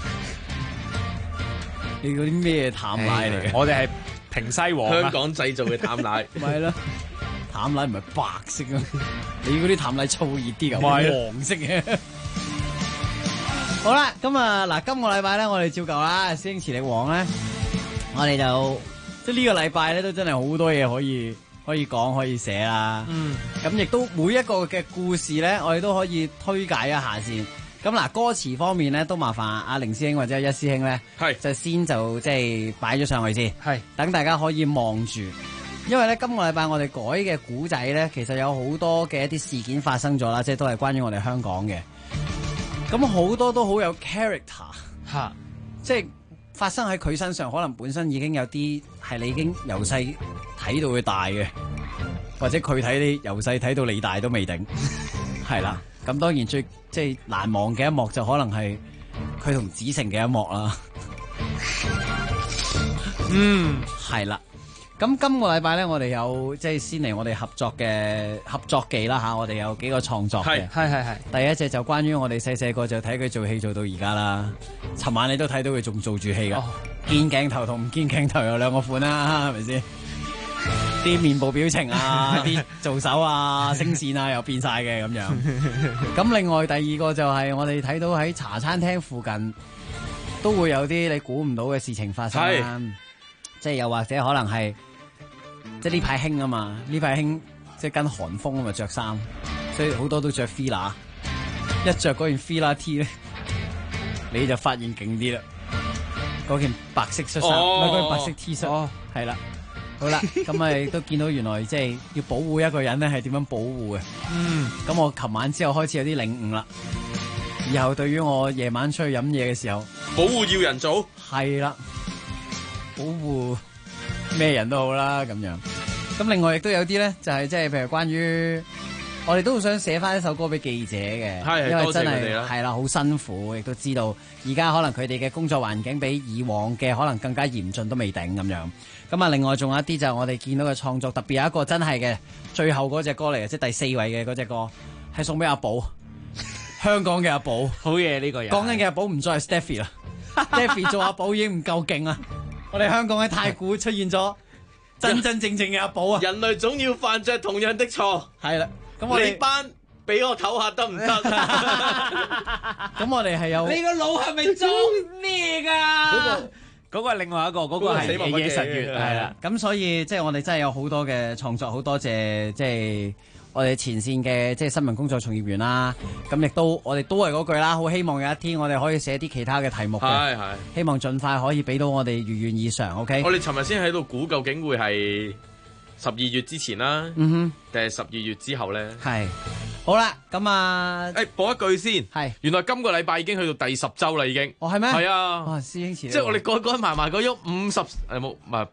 你嗰啲咩淡奶嚟嘅？ 我哋係平西王， 香港製造嘅淡奶， 咪咯。 淡奶唔係白色啊，你嗰啲淡奶燥熱啲㗎，黃色嘅。好啦，咁啊嗱，今個禮拜咧，我哋照舊啦，師兄磁力王咧，我哋就即係呢個禮拜咧，都真係好多嘢可以講，可以寫啦。咁亦都每一個嘅故事咧，我哋都可以推介一下先。咁嗱，歌詞方面咧，都麻煩阿凌師兄或者一師兄咧，就先就即係擺咗上去先，等大家可以望住。因為咧，今個禮拜我哋改嘅古仔咧，其實有好多嘅一啲事件發生咗啦，即係都係關於我哋香港嘅。咁好多都好有 character 吓，即係發生喺佢身上，可能本身已經有啲係你已經由細睇到佢大嘅，或者佢睇你由細睇到你大都未定，係啦。咁當然最即係難忘嘅一幕就可能係佢同子成嘅一幕啦。係啦。咁今個禮拜咧，我哋有即係先嚟我哋合作技啦吓，我哋有幾個創作嘅。係。第一隻就關於我哋細細個就睇佢做戲做到而家啦。尋晚你都睇到佢仲做住戲噶，見鏡頭同唔見鏡頭有兩個款啦，係咪先？啲面部表情啊，啲做手啊，聲線啊，又變晒嘅咁樣。咁另外第二個就係我哋睇到喺茶餐廳附近都會有啲你估唔到嘅事情發生啦。即係又或者可能係，即係呢排興啊嘛，呢排興即係跟韓風啊嘛着衫，所以好多都着 Fila， 一着嗰件 Fila T 咧，你就發現勁啲啦。嗰件白色恤衫，嗰件白色 T 恤，係啦，好啦，咁咪都見到原來即係要保護一個人咧，係點樣保護嘅？咁我琴晚之後開始有啲領悟啦。以後對於我夜晚出去飲嘢嘅時候， 保護要人做， 係啦。保護咩人都好啦，咁樣。咁另外亦都有啲咧，就係即係譬如關於我哋都好想寫翻一首歌俾記者嘅，因為真係係啦，好辛苦，亦都知道而家可能佢哋嘅工作環境比以往嘅可能更加嚴峻都未定咁樣。咁啊，另外仲有一啲就係我哋見到嘅創作，特別有一個真係嘅最後嗰隻歌嚟嘅，即係第4位嘅嗰隻歌，係送俾阿寶，香港嘅阿寶。 好嘢呢個人。 講緊嘅阿寶唔再係 Stephy 啦，Stephy 做阿寶已經唔夠勁啦。我哋香港喺太古出現咗真真正正嘅阿寶啊！ 人類總要犯着同樣的錯， 係啦。咁我哋你班俾我唞下得唔得？ 咁我哋係有你個腦係咪裝咩㗎？嗰個係另外一個，嗰個係夜夜神月係啦。 咁所以即係我哋真係有好多嘅創作，好多謝即係我哋前線嘅即係新聞工作從業員啦。咁亦都我哋都係嗰句啦，好希望有一天我哋可以寫啲其他嘅題目嘅，希望盡快可以俾到我哋如願以償。OK， 我哋尋日先喺度估究竟會係12月之前啦，定係12月之後咧？ 係好啦，咁啊， 播一句先。係原來今個禮拜已經去到第10週啦，已經。 哦，係咩？ 係啊。 哇，師兄前即係我哋改埋嗰咗50，冇唔係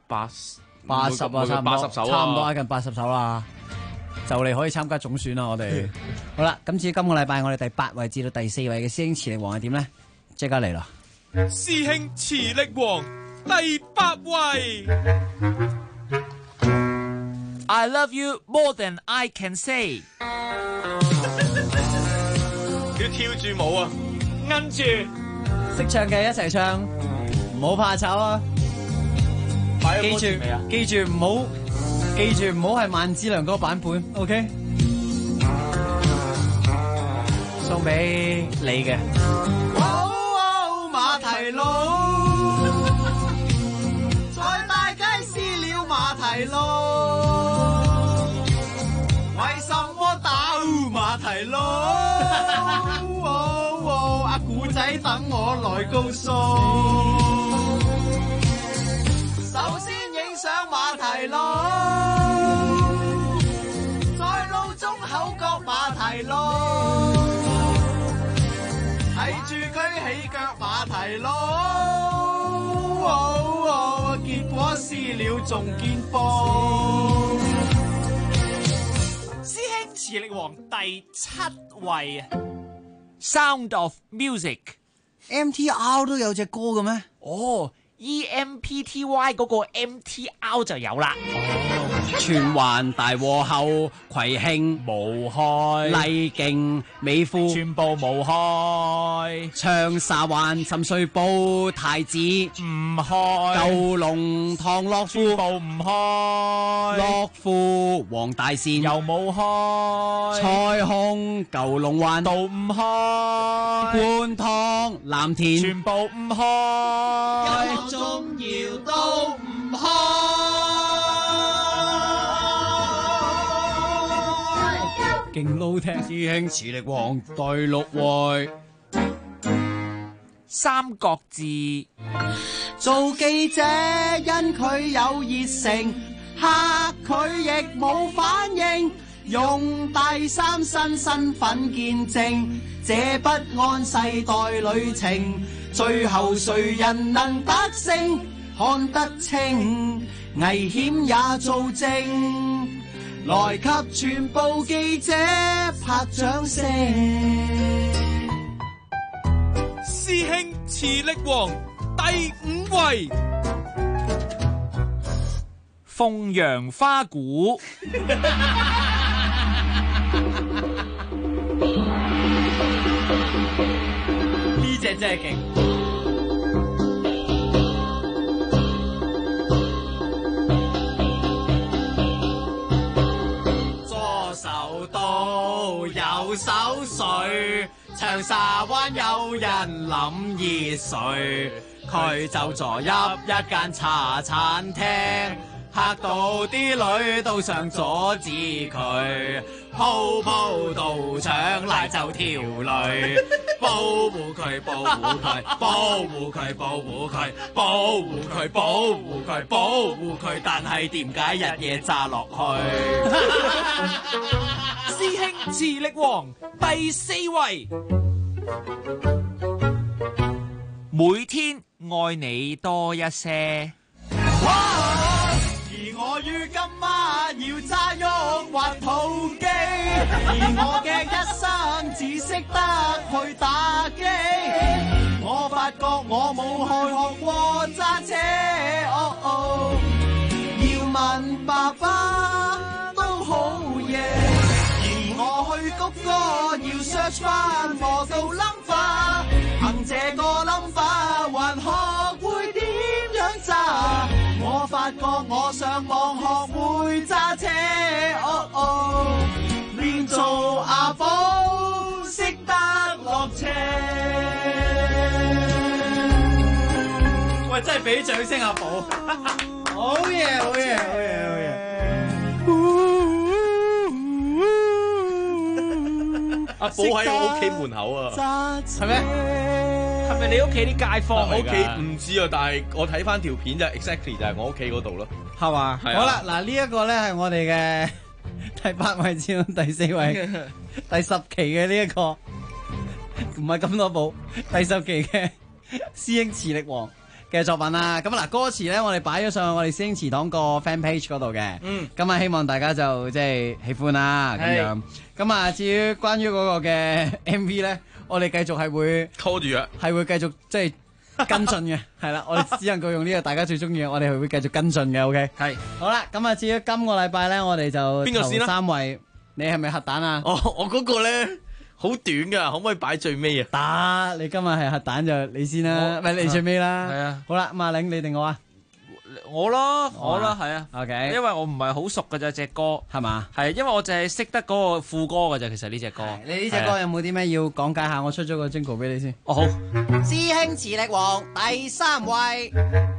80啊，差唔多80首啊， 差唔多近80首啦。就嚟可以參加總選啦，我哋好啦。咁至於今個禮拜我哋第8位至到第4位嘅師兄磁力王係點咧？即刻嚟啦！ 師兄磁力王第8位。 I love you more than I can say。 要跳住舞啊， 跟住識唱嘅一齊唱，唔好怕醜啊！記住唔好係萬梓良嗰個版本 ，OK？ 送俾你嘅。馬蹄路，在大街撕了馬蹄路，為什麼打馬蹄路？阿古仔等我來告訴。首先影相馬蹄路，在路中口角馬蹄路，睇住佢起腳馬蹄路，結果撕了仲見報。 師兄磁力王第7位 Sound of Music。 MTR 都有隻歌嘅咩？ 哦。 EMPTY 嗰個 MTR 就有啦。 荃灣大禍後，葵興無害， 麗徑美孚全部無害， 長沙灣深水埗太子唔開， 九龍塘樂富全部唔開， 樂富黃大線又冇開， 彩虹九龍灣都唔開， 觀塘藍田全部唔開， 音樂鐘搖都唔開。 勁撈聽師兄磁力王第6位三國志。 做記者因佢有熱誠，嚇佢亦冇反應，用第三身份見證這不安世代旅程，最後誰人能得勝？看得清，危險也做證。來給全部記者拍掌聲。 師兄磁力王第5位， 鳳陽花鼓。 呢隻真係勁。 右手水，長沙灣有人諗熱水，佢就坐入一間茶餐廳，嚇到啲女都想阻止佢，鋪鋪到搶奶就條女，保護佢，保護佢，保護佢，保護佢，保護佢，保護佢，保護佢，但係點解日夜炸落去？ 師兄磁力王第4位，每天愛你多一些。 而我於今晚要揸喐滑土機，而我嘅一生只識得去打機。我發覺我冇去學過揸車，要問爸爸都好嘢。而我去谷歌要 search 翻磨到 number， 憑這個 number 還學會點樣揸。我發覺我上網學會揸車，練做阿寶識得落車。 喂，真係俾掌聲阿寶，好嘢，好嘢，好嘢，好嘢。 阿寶喺我屋企門口啊， 係咩？ 係咪你屋企啲街坊嚟㗎？ 我屋企唔知啊，但係我睇翻條片就 exactly 就係我屋企嗰度咯， 係嘛？ 係啊。 好啦，嗱呢一個咧係我哋嘅第8位至到第4位，第10期嘅呢一個唔係咁多部，第10期嘅師兄磁力王嘅作品啦。咁嗱歌詞咧，我哋擺咗上去我哋師兄祠堂個 fan page 嗰度嘅。咁啊，希望大家就即係喜歡啦咁樣。咁啊，至於關於嗰個嘅 MV 咧，我哋繼續係會拖住啊， 係會繼續即係跟進嘅，係啦，我哋只能夠用呢個大家最中意嘅，我哋係會繼續跟進嘅。OK， 係好啦。咁啊，至於今個禮拜咧，我哋就邊個先啦 ？3位，你係咪核彈啊？ 我嗰個咧好短噶，可唔可以擺最尾啊？ 打你今日係核彈就你先啦，咪你最尾啦。 係啊， 好啦，咁阿玲你定我啊？ 我咯，係啊。 OK， 因為我唔係好熟㗎咋隻歌， 係嘛？ 係因為我淨係識得嗰個副歌㗎咋，其實呢隻歌。 你呢隻歌有冇啲咩要講解下？我出咗個 jingle 俾你先。 哦好。 師兄磁力王第3位。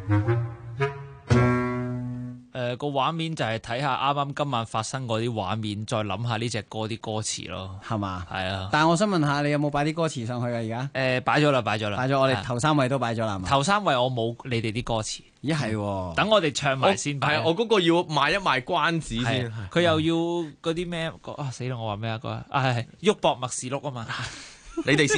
個畫面就係睇下啱啱今晚發生嗰啲畫面，再諗下呢隻歌啲歌詞咯， 係嘛？ 係啊。 但係我想問下，你有冇擺啲歌詞上去㗎？而家擺咗啦。 擺咗，我哋頭3位都擺咗啦，係嘛？ 頭3位我冇你哋啲歌詞。 咦係喎， 等我哋唱埋先。 係啊，我嗰個要賣一賣關子先。 佢又要嗰啲咩啊？死啦！我話咩啊？係喐博默示錄啊嘛。 你哋先。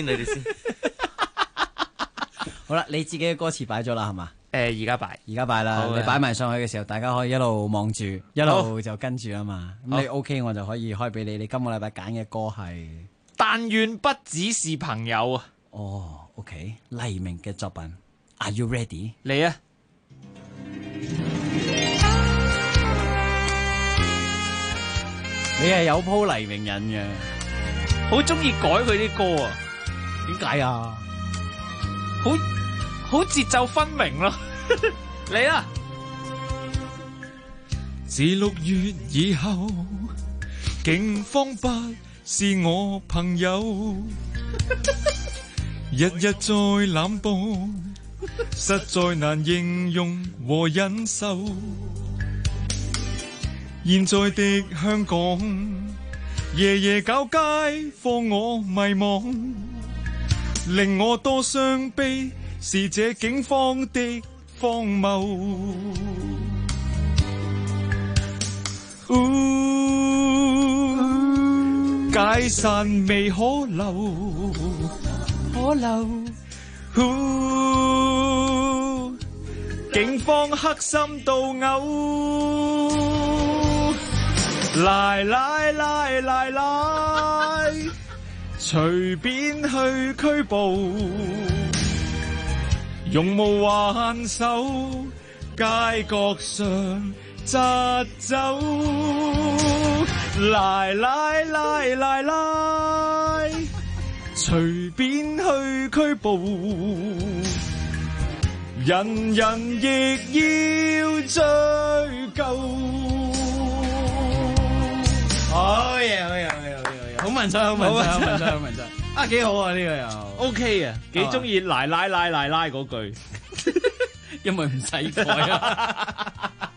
好啦，你自己嘅歌詞擺咗啦，係嘛？ 而家擺啦，你擺埋上去嘅時候，大家可以一路望住，一路就跟住啊嘛。咁你 OK，我就可以開俾你。你今個禮拜揀嘅歌係但願不只是朋友啊。 哦 ，OK，黎明嘅作品 ，Are you ready？ 嚟啊！ 你係有鋪黎明人嘅， 好中意改佢啲歌啊？ 點解啊？ 好節奏分明咯。嚟啦！ 自6月以後，警方不是我朋友，日日在濫捕，實在難形容和忍受。現在的香港，夜夜搞街放我迷惘，令我多傷悲，是這警方的荒謬。解散未可留，警方黑心到嘔，來，隨便去拘捕，勇武還手，街角上疾走，來，隨便去拘捕，人人亦要追究。 好嘢，好文采啊，幾好啊，呢個又 OK 啊，幾中意奶嗰句， 因為唔使改啊。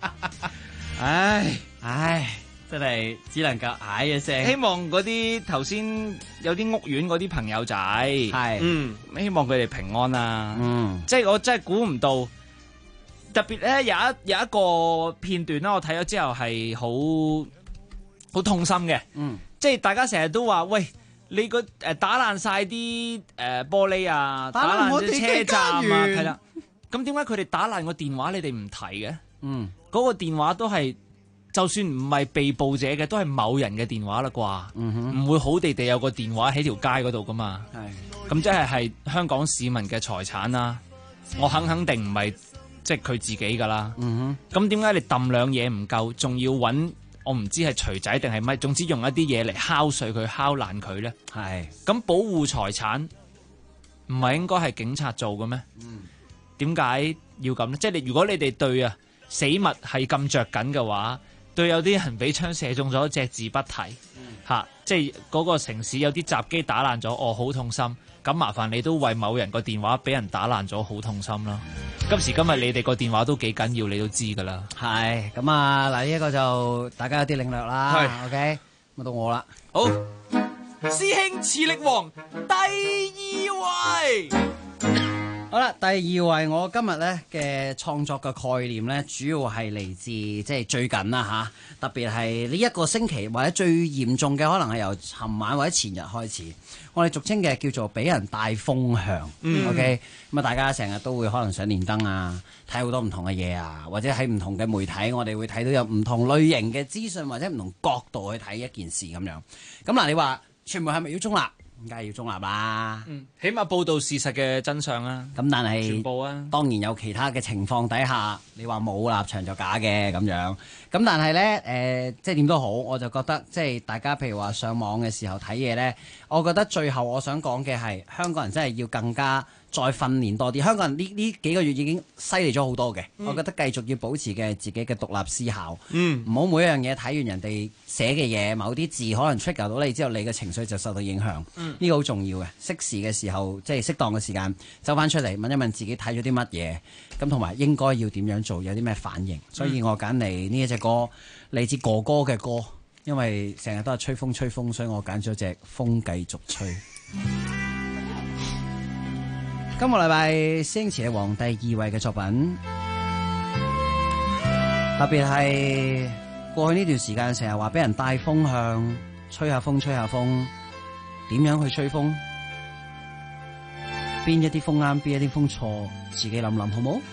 唉，真係只能夠嗌一聲。 希望嗰啲頭先有啲屋苑嗰啲朋友仔，希望佢哋平安啊。即係我真係估唔到，特別咧有一個片段啦，我睇咗之後係好痛心嘅。即係大家成日都話，喂，你個打爛晒啲玻璃啊，打爛啲車站啊，係啦。咁點解佢哋打爛個電話你哋唔提嘅？嗰個電話都係，就算唔係被捕者嘅，都係某人嘅電話啦啩，唔會好地地有個電話喺條街嗰度噶嘛。咁即係香港市民嘅財產啦，我肯定唔係即係佢自己噶啦。咁點解你抌兩嘢唔夠，仲要揾我唔知係錘仔定係乜，總之用一啲嘢嚟敲碎佢、敲爛佢咧？咁保護財產唔係應該係警察做嘅咩？點解要咁咧？即係如果你哋對死物係咁着緊嘅話，對有啲人俾槍射中咗隻字不提，即係嗰個城市有啲閘機打爛咗，好痛心。咁麻煩你都為某人個電話俾人打爛咗，好痛心啦。今時今日你哋個電話都幾緊要，你都知噶啦。 係咁啊，嗱呢一個就大家有啲領略啦。OK，咁到我啦。 好，師兄磁力王第2位。 好啦，第2位我今日咧嘅創作嘅概念咧，主要係嚟自即係最近啦特別係呢一個星期或者最嚴重嘅，可能係由尋晚或者前日開始，我哋俗稱嘅叫做俾人帶風向。OK， 咁啊大家成日都會可能上連登啊，睇好多唔同嘅嘢啊，或者喺唔同嘅媒體，我哋會睇到有唔同類型嘅資訊或者唔同角度去睇一件事咁樣。咁嗱，你話傳媒係咪要中立？梗係要中立啦， 起碼報導事實嘅真相啊。 咁但係全部啊， 當然有其他嘅情況底下，你話冇立場就假嘅咁樣。咁但係呢，即係點都好，我就覺得即係大家譬如話上網嘅時候睇嘢呢，我覺得最後我想講嘅係香港人真係要更加再訓練多啲。香港人呢幾個月已經犀利咗好多嘅，我覺得繼續要保持嘅自己嘅獨立思考，唔好每一樣嘢睇完人哋寫嘅嘢，某啲字可能 trigger 到你之後，你嘅情緒就受到影響。呢個好重要嘅，適時嘅時候即係適當嘅時間走翻出嚟問一問自己睇咗啲乜嘢，咁同埋應該要點樣做，有啲咩反應。所以我揀嚟呢一隻歌嚟自哥哥嘅歌，因為成日都係吹風，所以我揀咗隻風繼續吹。今個禮拜師兄磁力王第2位嘅作品，特別係過去呢段時間成日話俾人帶風向，吹下風，點樣去吹風？邊一啲風啱，邊一啲風錯，自己諗諗好冇？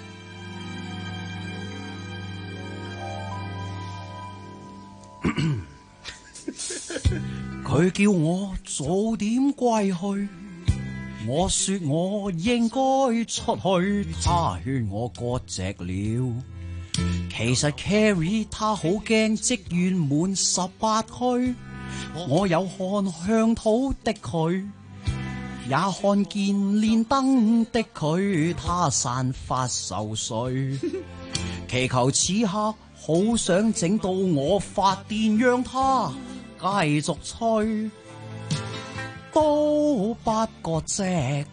佢叫我早點歸去，我說我應該出去，他勸我割席了。其實 Carrie 他好驚職員滿18區。 我有看向土的佢，也看見連燈的佢，他散發愁緒，祈求此刻好想整到我發電，讓他繼續吹，都不覺值。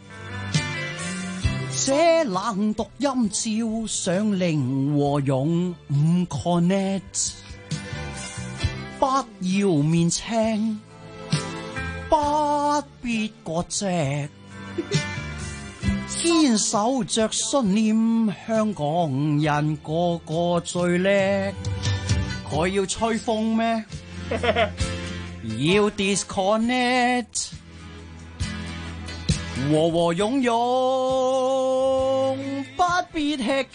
這冷讀音照上令和用唔 connect， 不要面青，不必割席，堅守着信念，香港人個個最叻。佢要吹風咩？要 disconnect， 和和勇勇，不必吃驚。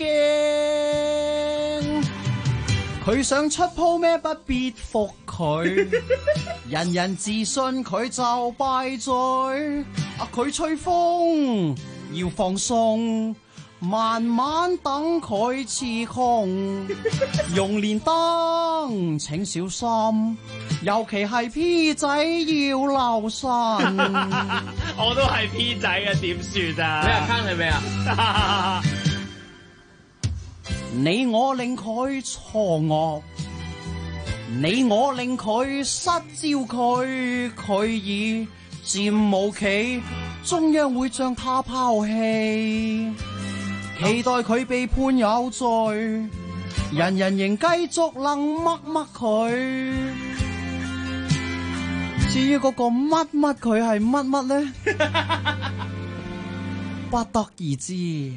佢想出鋪咩？不必服佢。人人自信佢就敗嘴。佢吹風要放鬆，慢慢等佢刺控。用連燈請小心，尤其係 P 仔要留神。 我都係 P 仔啊，點算啊？ 你 account 係咩啊？ 你我令佢錯愕，你我令佢失焦佢，佢已漸無期，中央會將他拋棄，期待佢被判有罪，人人仍繼續能乜佢。至於嗰個乜佢係乜咧，不得而知。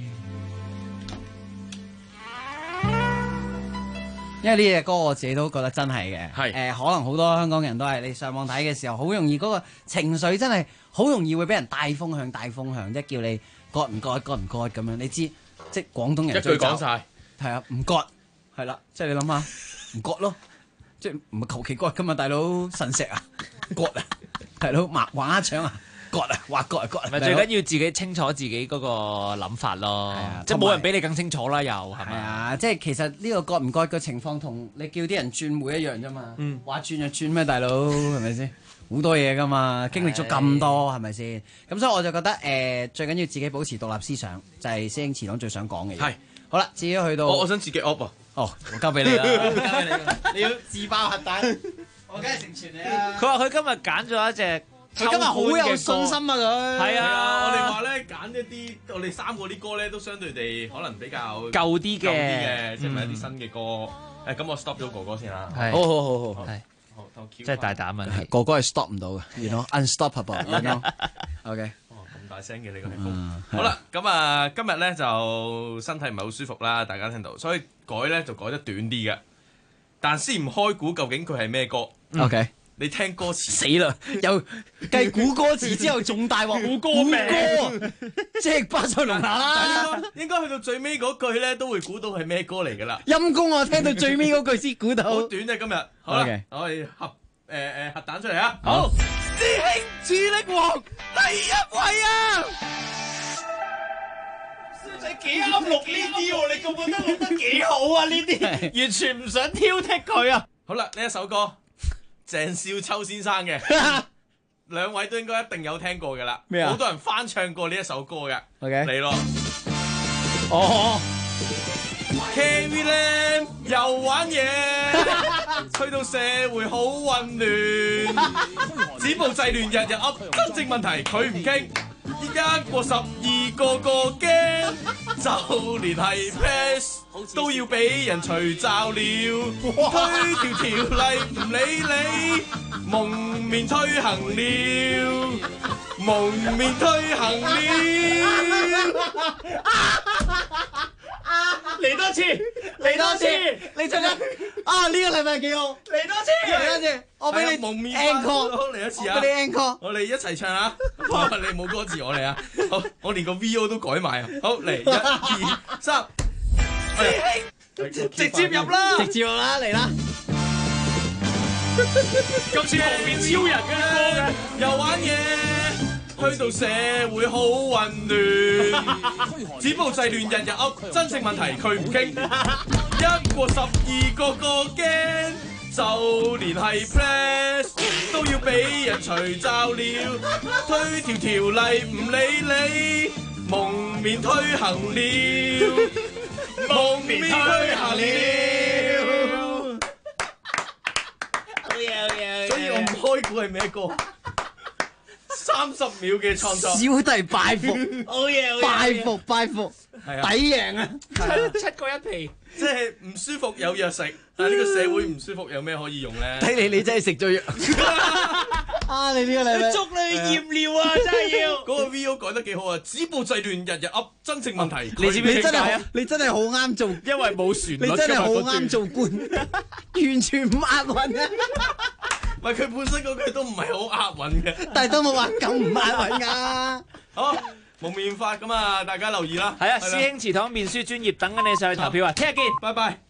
因為呢隻歌我自己都覺得真係嘅，可能好多香港人都係你上網睇嘅時候，好容易嗰個情緒真係好容易會俾人帶風向，即係叫你割唔割咁樣。你知即係廣東人一句講晒， 係啊，唔割係啦，即係你諗下唔割咯，即係唔係求其割㗎嘛，大佬腎石啊，割啊，大佬畫下腸啊。割啊，話割啊割啊！ 咪最緊要自己清楚自己嗰個諗法咯，即係冇人比你更清楚啦，又係咪啊？即係其實呢個割唔割嘅情況同你叫啲人轉會一樣啫嘛。話轉就轉咩，大佬係咪先？好多嘢噶嘛，經歷咗咁多係咪先？咁所以我就覺得最緊要自己保持獨立思想，就係師兄遲朗最想講嘅嘢。係好啦，至於去到我想自己 up 啊！ 哦，我交俾你啦，交俾你，你要自爆核彈，我梗係成全你啦。 佢話佢今日揀咗一隻。 佢今日好有信心啊！佢係啊，我哋話咧揀一啲，我哋三個啲歌咧都相對地可能比較舊啲嘅， 即係咪一啲新嘅歌？咁我 stop 咗哥哥先啦。 好， 係，真係大膽問題。 哥哥係 stop 唔到嘅，unstoppable。OK。 咁大聲嘅你個氣風。好啦，咁啊，今日咧就身體唔係好舒服啦，大家聽到，所以改咧就改得短啲嘅。但先唔開估，究竟佢係咩歌 ？OK。 你聽歌詞死啦！又計估歌詞之後仲大鑊，估歌名，即係巴塞隆拿啦。 應該去到最尾嗰句咧，都會估到係咩歌嚟㗎啦。 陰公我聽到最尾嗰句先估到。 好短啫，今日好啦，我哋核彈出嚟啊！ 好，師兄智力王第一位啊！ 師仔幾啱錄呢啲喎，你覺得錄得幾好啊？呢啲完全唔想挑剔佢啊！ 好啦，呢一首歌。鄭少秋先生嘅，兩位都應該一定有聽過嘅啦，好多人翻唱過呢一首歌嘅，嚟咯。哦 ，Carrie Lam 又玩嘢，吹到社會好混亂，止暴制亂日日噏，真正問題佢唔傾，一過12個驚，就連係 press 都要俾人除罩了，推條條例唔理你，蒙面推行了，蒙面推行了。 嚟多次，嚟多次， 你真係啊！呢個禮拜幾好， 嚟多次， 嚟多次，我俾你蒙面 encore， 好嚟一次啊！ 我俾你 encore， 我哋一齊唱啊！你冇歌詞我嚟啊！好，我連個 VO 都改埋啊！好嚟，1、2、3， 直接入啦！ 直接入啦，嚟啦！ 今次蒙面超人嘅歌嘅， 又玩嘢。推到社會好混亂，止暴制亂日日噏，真正問題佢唔傾，一過12個驚， 就連係 press 都要俾人除罩了，推條例唔理你，蒙面推行了，蒙面推行了。所以我唔開估係咩歌？30秒嘅創作， 小弟拜服，拜服，抵贏啊 ！7個一皮， 即係唔舒服有藥食，但係呢個社會唔舒服有咩可以用咧？ 睇你真係食咗藥啊！你呢個你捉你驗尿啊！真係要嗰個 VO 講得幾好啊！止暴制亂，日日噏真正問題。 你知唔知點解啊？你真係好啱做， 因為冇旋律。 你真係好啱做官，完全唔押韻啊！ 唔係佢本身嗰句都唔係好押韻嘅， 但係都冇話咁唔押韻㗎。 好，蒙面法咁啊，大家留意啦。 係啊，師兄祠堂面書專頁等緊你上去投票啊！聽日見， 拜拜。